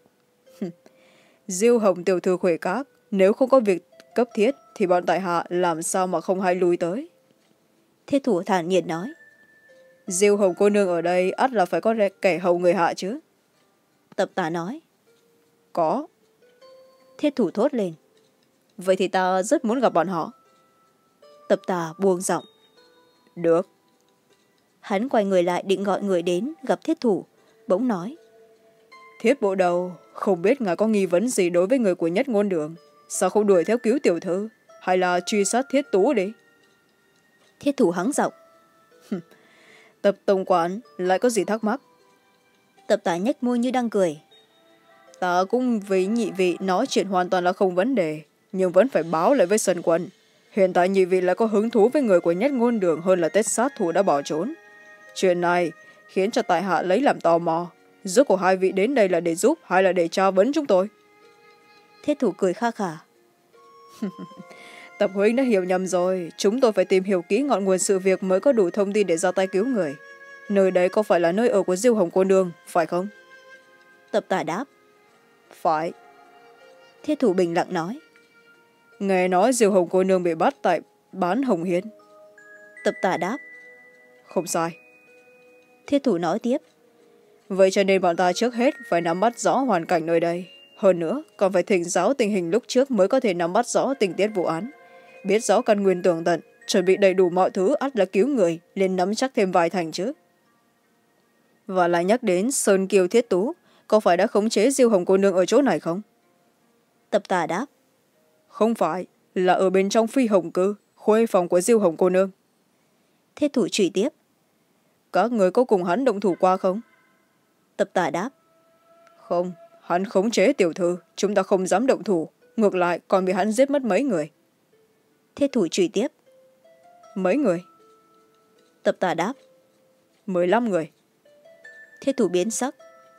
Diêu Hồng tiểu thư khuê các, nếu không có việc cấp thiết thì bọn tại hạ làm sao mà không hay lui tới. Thiết thủ thản nhiên nói. Diêu Hồng cô nương ở đây ắt là phải có kẻ hầu người hạ chứ. Tập tà nói. Có. Thiết thủ thốt lên. Vậy thì ta rất muốn gặp bọn họ. Tập tà buông giọng. Được. Hắn quay người lại định gọi người đến gặp thiết thủ, bỗng nói. Thiết bộ đầu, không biết ngài có nghi vấn gì đối với người của nhất ngôn đường. Sao không đuổi theo cứu tiểu thư, hay là truy sát thiết tú đi? Thiết thủ hắng giọng. Tập tổng quản lại có gì thắc mắc? Tập tà nhếch môi như đang cười. Ta cũng với nhị vị nói chuyện hoàn toàn là không vấn đề, nhưng vẫn phải báo lại với Sơn Quân. Hiện tại nhị vị lại có hứng thú với người của nhất ngôn đường hơn là tên sát thủ đã bỏ trốn. Chuyện này khiến cho tại hạ lấy làm tò mò. Rốt của hai vị đến đây là để giúp hay là để tra vấn chúng tôi? Thiết thủ cười kha khả. Tập huynh đã hiểu nhầm rồi. Chúng tôi phải tìm hiểu kỹ ngọn nguồn sự việc mới có đủ thông tin để ra tay cứu người. Nơi đấy có phải là nơi ở của Diêu Hồng cô nương, phải không? Tập tà đáp. Phải. Thiết thủ bình lặng nói. Nghe nói Diêu Hồng cô nương bị bắt tại bán Hồng Hiên. Tập tà đáp. Không sai. Thiết thủ nói tiếp. Vậy cho nên bọn ta trước hết phải nắm bắt rõ hoàn cảnh nơi đây. Hơn nữa, còn phải thỉnh giáo tình hình lúc trước mới có thể nắm bắt rõ tình tiết vụ án. Biết rõ căn nguyên tường tận, chuẩn bị đầy đủ mọi thứ ắt là cứu người, nên nắm chắc thêm vài thành chứ. Và lại nhắc đến Sơn Kiều Thiết Tú, có phải đã khống chế Diêu Hồng cô nương ở chỗ này không? Tập tà đáp. Không phải, là ở bên trong Phi Hồng Cư, khuê phòng của Diêu Hồng cô nương. Thiết thủ truy tiếp. Các người có cùng hắn động thủ qua không? Tập tà đáp. Không, hắn khống chế tiểu thư, chúng ta không dám động thủ, ngược lại còn bị hắn giết mất mấy người. Thiết thủ truy tiếp. Mấy người? Tập tà đáp. Mười lăm người. Thiết thủ biến sắc.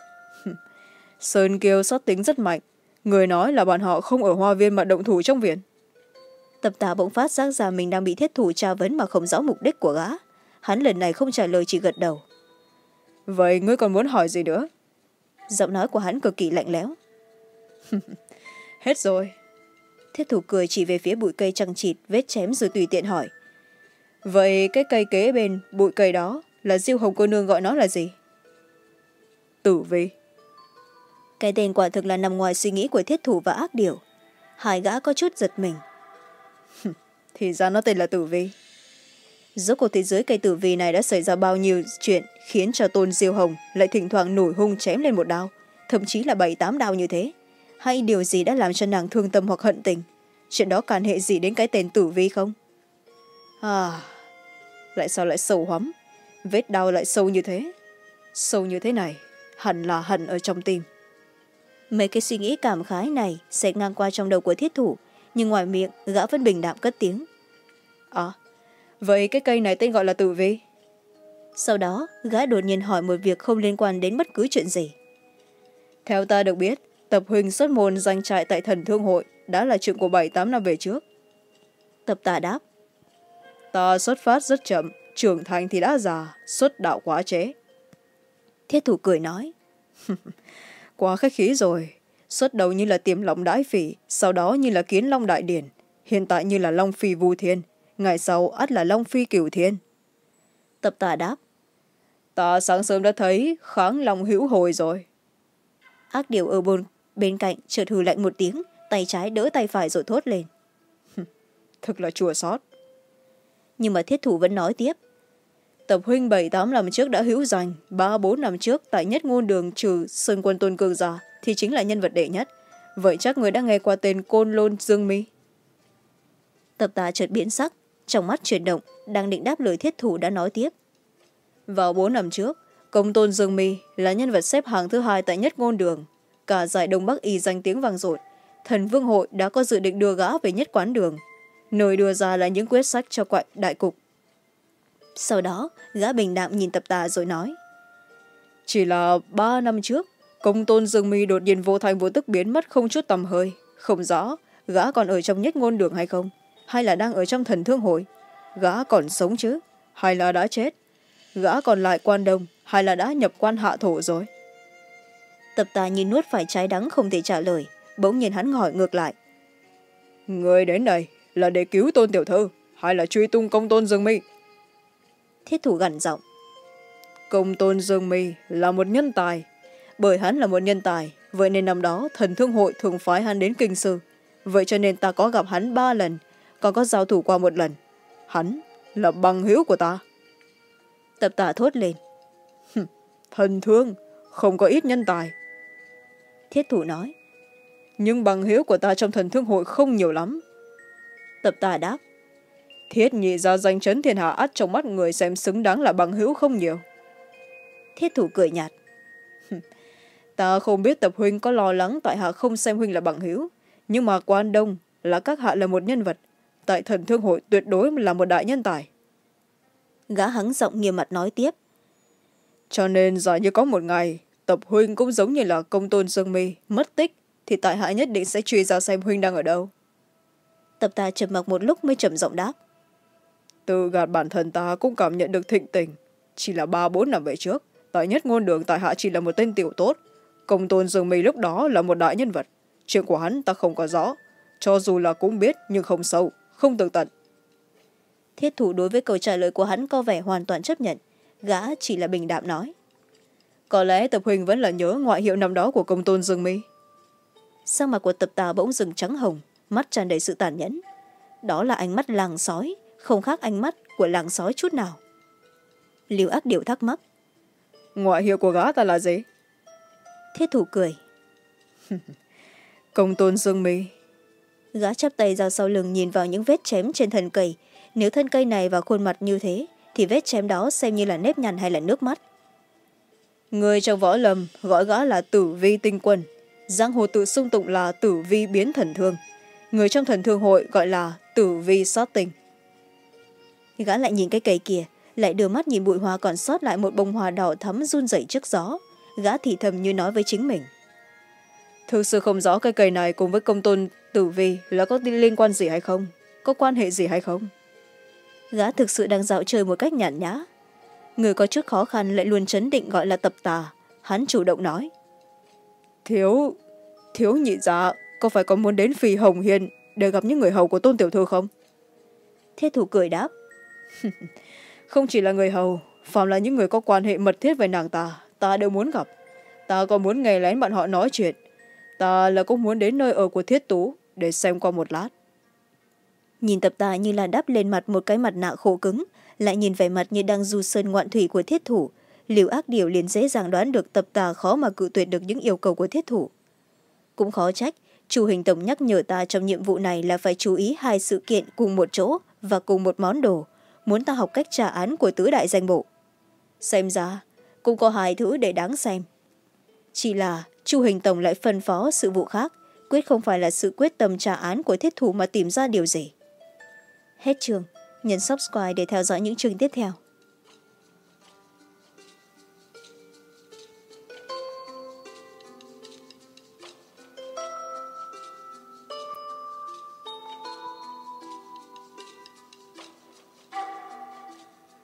Sơn Kiêu sát tính rất mạnh, người nói là bọn họ không ở hoa viên mà động thủ trong viện. Tập tà bỗng phát giác ra mình đang bị thiết thủ tra vấn mà không rõ mục đích của gã. Hắn lần này không trả lời, chỉ gật đầu. Vậy ngươi còn muốn hỏi gì nữa? Giọng nói của hắn cực kỳ lạnh lẽo. Hết rồi. Thiết thủ cười chỉ về phía bụi cây chằng chịt vết chém rồi tùy tiện hỏi. Vậy cái cây kế bên bụi cây đó là Diêu Hồng cô nương gọi nó là gì? Tử vi. Cái tên quả thực là nằm ngoài suy nghĩ của thiết thủ và ác điểu. Hai gã có chút giật mình. Thì ra nó tên là Tử vi. Rốt cuộc thế giới cây tử vi này đã xảy ra bao nhiêu chuyện khiến cho Tôn Diêu Hồng lại thỉnh thoảng nổi hung chém lên một đao, thậm chí là bảy tám đao như thế. Hay điều gì đã làm cho nàng thương tâm hoặc hận tình? Chuyện đó can hệ gì đến cái tên Tử vi không? À, lại sao lại sâu hoắm? Vết đau lại sâu như thế. Sâu như thế này, hẳn là hận ở trong tim. Mấy cái suy nghĩ cảm khái này xẹt ngang qua trong đầu của thiết thủ, nhưng ngoài miệng gã vẫn bình đạm cất tiếng. À, vậy cái cây này tên gọi là Tử vi. Sau đó gã đột nhiên hỏi một việc không liên quan đến bất cứ chuyện gì. Theo ta được biết, Tập huynh xuất môn danh trại tại Thần Thương Hội đã là chuyện của bảy tám năm về trước. Tập tà đáp. Ta xuất phát rất chậm, trưởng thành thì đã già, xuất đạo quá trễ. Thiết thủ cười nói. Quá khách khí rồi, xuất đầu như là Tiềm Long Đãi Phỉ, sau đó như là Kiến Long Đại Điển, hiện tại như là Long Phi Vu Thiên, ngày sau ắt là Long Phi Cửu Thiên. Tập tà đáp. Ta sáng sớm đã thấy Kháng Long Hữu Hồi rồi. Ác điểu ở bên, bên cạnh chợt hừ lạnh một tiếng, tay trái đỡ tay phải rồi thốt lên. Thật là chua xót. Nhưng mà thiết thủ vẫn nói tiếp. Tập huynh bảy tám năm trước đã hữu danh, ba bốn năm trước tại Nhất Ngôn Đường trừ Sơn Quân Tôn Cương ra thì chính là nhân vật đệ nhất. Vậy chắc người đã nghe qua tên Côn Lôn Dương Mi. Tập tà chợt biến sắc, trong mắt chuyển động, đang định đáp lời thiết thủ đã nói tiếp. Vào bốn năm trước, Công Tôn Dương Mi là nhân vật xếp hàng thứ hai tại Nhất Ngôn Đường. Cả giải Đông Bắc y danh tiếng vang dội. Thần Vương Hội đã có dự định đưa gã về Nhất Quán Đường. Nơi đưa ra là những quyết sách cho quại đại cục. Sau đó, gã bình đạm nhìn tập tà rồi nói. Chỉ là ba năm trước, Công Tôn Dương Mi đột nhiên vô thành vô tức biến mất không chút tầm hơi. Không rõ, gã còn ở trong Nhất Ngôn Đường hay không? Hay là đang ở trong Thần Thương Hội? Gã còn sống chứ? Hay là đã chết? Gã còn lại Quan Đông? Hay là đã nhập quan hạ thổ rồi? Tập tà nhìn nuốt phải trái đắng không thể trả lời. Bỗng nhiên hắn hỏi ngược lại. Người đến đây là để cứu Tôn tiểu thư hay là truy tung Công Tôn Dương Mi? Thiết thủ gằn giọng. Công Tôn Dương Mi là một nhân tài. Bởi hắn là một nhân tài, vậy nên năm đó Thần Thương Hội thường phái hắn đến kinh sư. Vậy cho nên ta có gặp hắn ba lần, còn có giao thủ qua một lần. Hắn là bằng hữu của ta. Tập tà thốt lên. Thần thương không có ít nhân tài. Thiết thủ nói. Nhưng bằng hữu của ta trong Thần Thương Hội không nhiều lắm. Tập tà đáp. Thiết nhị ra danh chấn thiên hạ ắt trong mắt người xem xứng đáng là bằng hữu không nhiều. Thiết thủ cười nhạt. Ta không biết Tập huynh có lo lắng tại hạ không xem huynh là bằng hữu, nhưng mà Quan Đông là các hạ là một nhân vật, tại Thần Thương Hội tuyệt đối là một đại nhân tài. Gã hắng giọng nghiêm mặt nói tiếp. Cho nên giả như có một ngày Tập huynh cũng giống như là Công Tôn Dương Mi mất tích, thì tại hạ nhất định sẽ truy ra xem huynh đang ở đâu. Tập tà trầm mặc một lúc mới trầm giọng đáp. Từ gạt bản thân ta cũng cảm nhận được thịnh tình. Chỉ là ba bốn năm về trước, tại Nhất Ngôn Đường tại hạ chỉ là một tên tiểu tốt. Công Tôn Dương Mi lúc đó là một đại nhân vật. Chuyện của hắn ta không có rõ, cho dù là cũng biết nhưng không sâu, không tường tận. Thiết thủ đối với câu trả lời của hắn có vẻ hoàn toàn chấp nhận. Gã chỉ là bình đạm nói. Có lẽ Tập huynh vẫn là nhớ ngoại hiệu năm đó của Công Tôn Dương Mi. Sắc mặt của Tập tà bỗng dừng trắng hồng, mắt tràn đầy sự tàn nhẫn. Đó là ánh mắt làng sói, không khác ánh mắt của làng sói chút nào. Liêu ác điểu thắc mắc. Ngoại hiệu của gã ta là gì? Thiết thủ cười. Công Tôn Dương Mi. Gã chắp tay ra sau lưng nhìn vào những vết chém trên thân cây. Nếu thân cây này và khuôn mặt như thế thì vết chém đó xem như là nếp nhăn hay là nước mắt. Người trong võ lâm gọi gã là Tử Vi Tinh Quân, giang hồ tự xưng tụng là Tử Vi Biến Thần Thương. Người trong thần thương hội gọi là Tử Vi Sát Tinh. Gã lại nhìn cái cây kia, lại đưa mắt nhìn bụi hoa còn sót lại một bông hoa đỏ thắm run rẩy trước gió. Gã thì thầm như nói với chính mình. Thực sự không rõ cái cây này cùng với công tôn Tử Vi là có liên quan gì hay không, có quan hệ gì hay không. Gã thực sự đang dạo chơi một cách nhàn nhã. Người có chút khó khăn lại luôn trấn định gọi là Tập Tà. Hắn chủ động nói. Thiếu, thiếu nhị dạ, có phải có muốn đến Phi Hồng Hiên để gặp những người hầu của Tôn Tiểu Thư không? Thiết thủ cười đáp. Không chỉ là người hầu, phàm là những người có quan hệ mật thiết với nàng ta, ta đều muốn gặp. Ta còn muốn nghe lén bọn họ nói chuyện. Ta là cũng muốn đến nơi ở của Thiết Tú để xem qua một lát. Nhìn Tập Tà như là đắp lên mặt một cái mặt nạ khổ cứng, lại nhìn vẻ mặt như đang du sơn ngoạn thủy của Thiết Thủ. Liều Ác Điều liền dễ dàng đoán được Tập Tà khó mà cự tuyệt được những yêu cầu của Thiết Thủ. Cũng khó trách, Chu Hình Tổng nhắc nhở ta trong nhiệm vụ này là phải chú ý hai sự kiện cùng một chỗ và cùng một món đồ, muốn ta học cách trả án của tứ đại danh bộ. Xem ra, cũng có hai thứ để đáng xem. Chỉ là Chu Hình Tổng lại phân phó sự vụ khác, quyết không phải là sự quyết tâm trả án của Thiết Thủ mà tìm ra điều gì. Hết chương, nhấn subscribe để theo dõi những chương tiếp theo.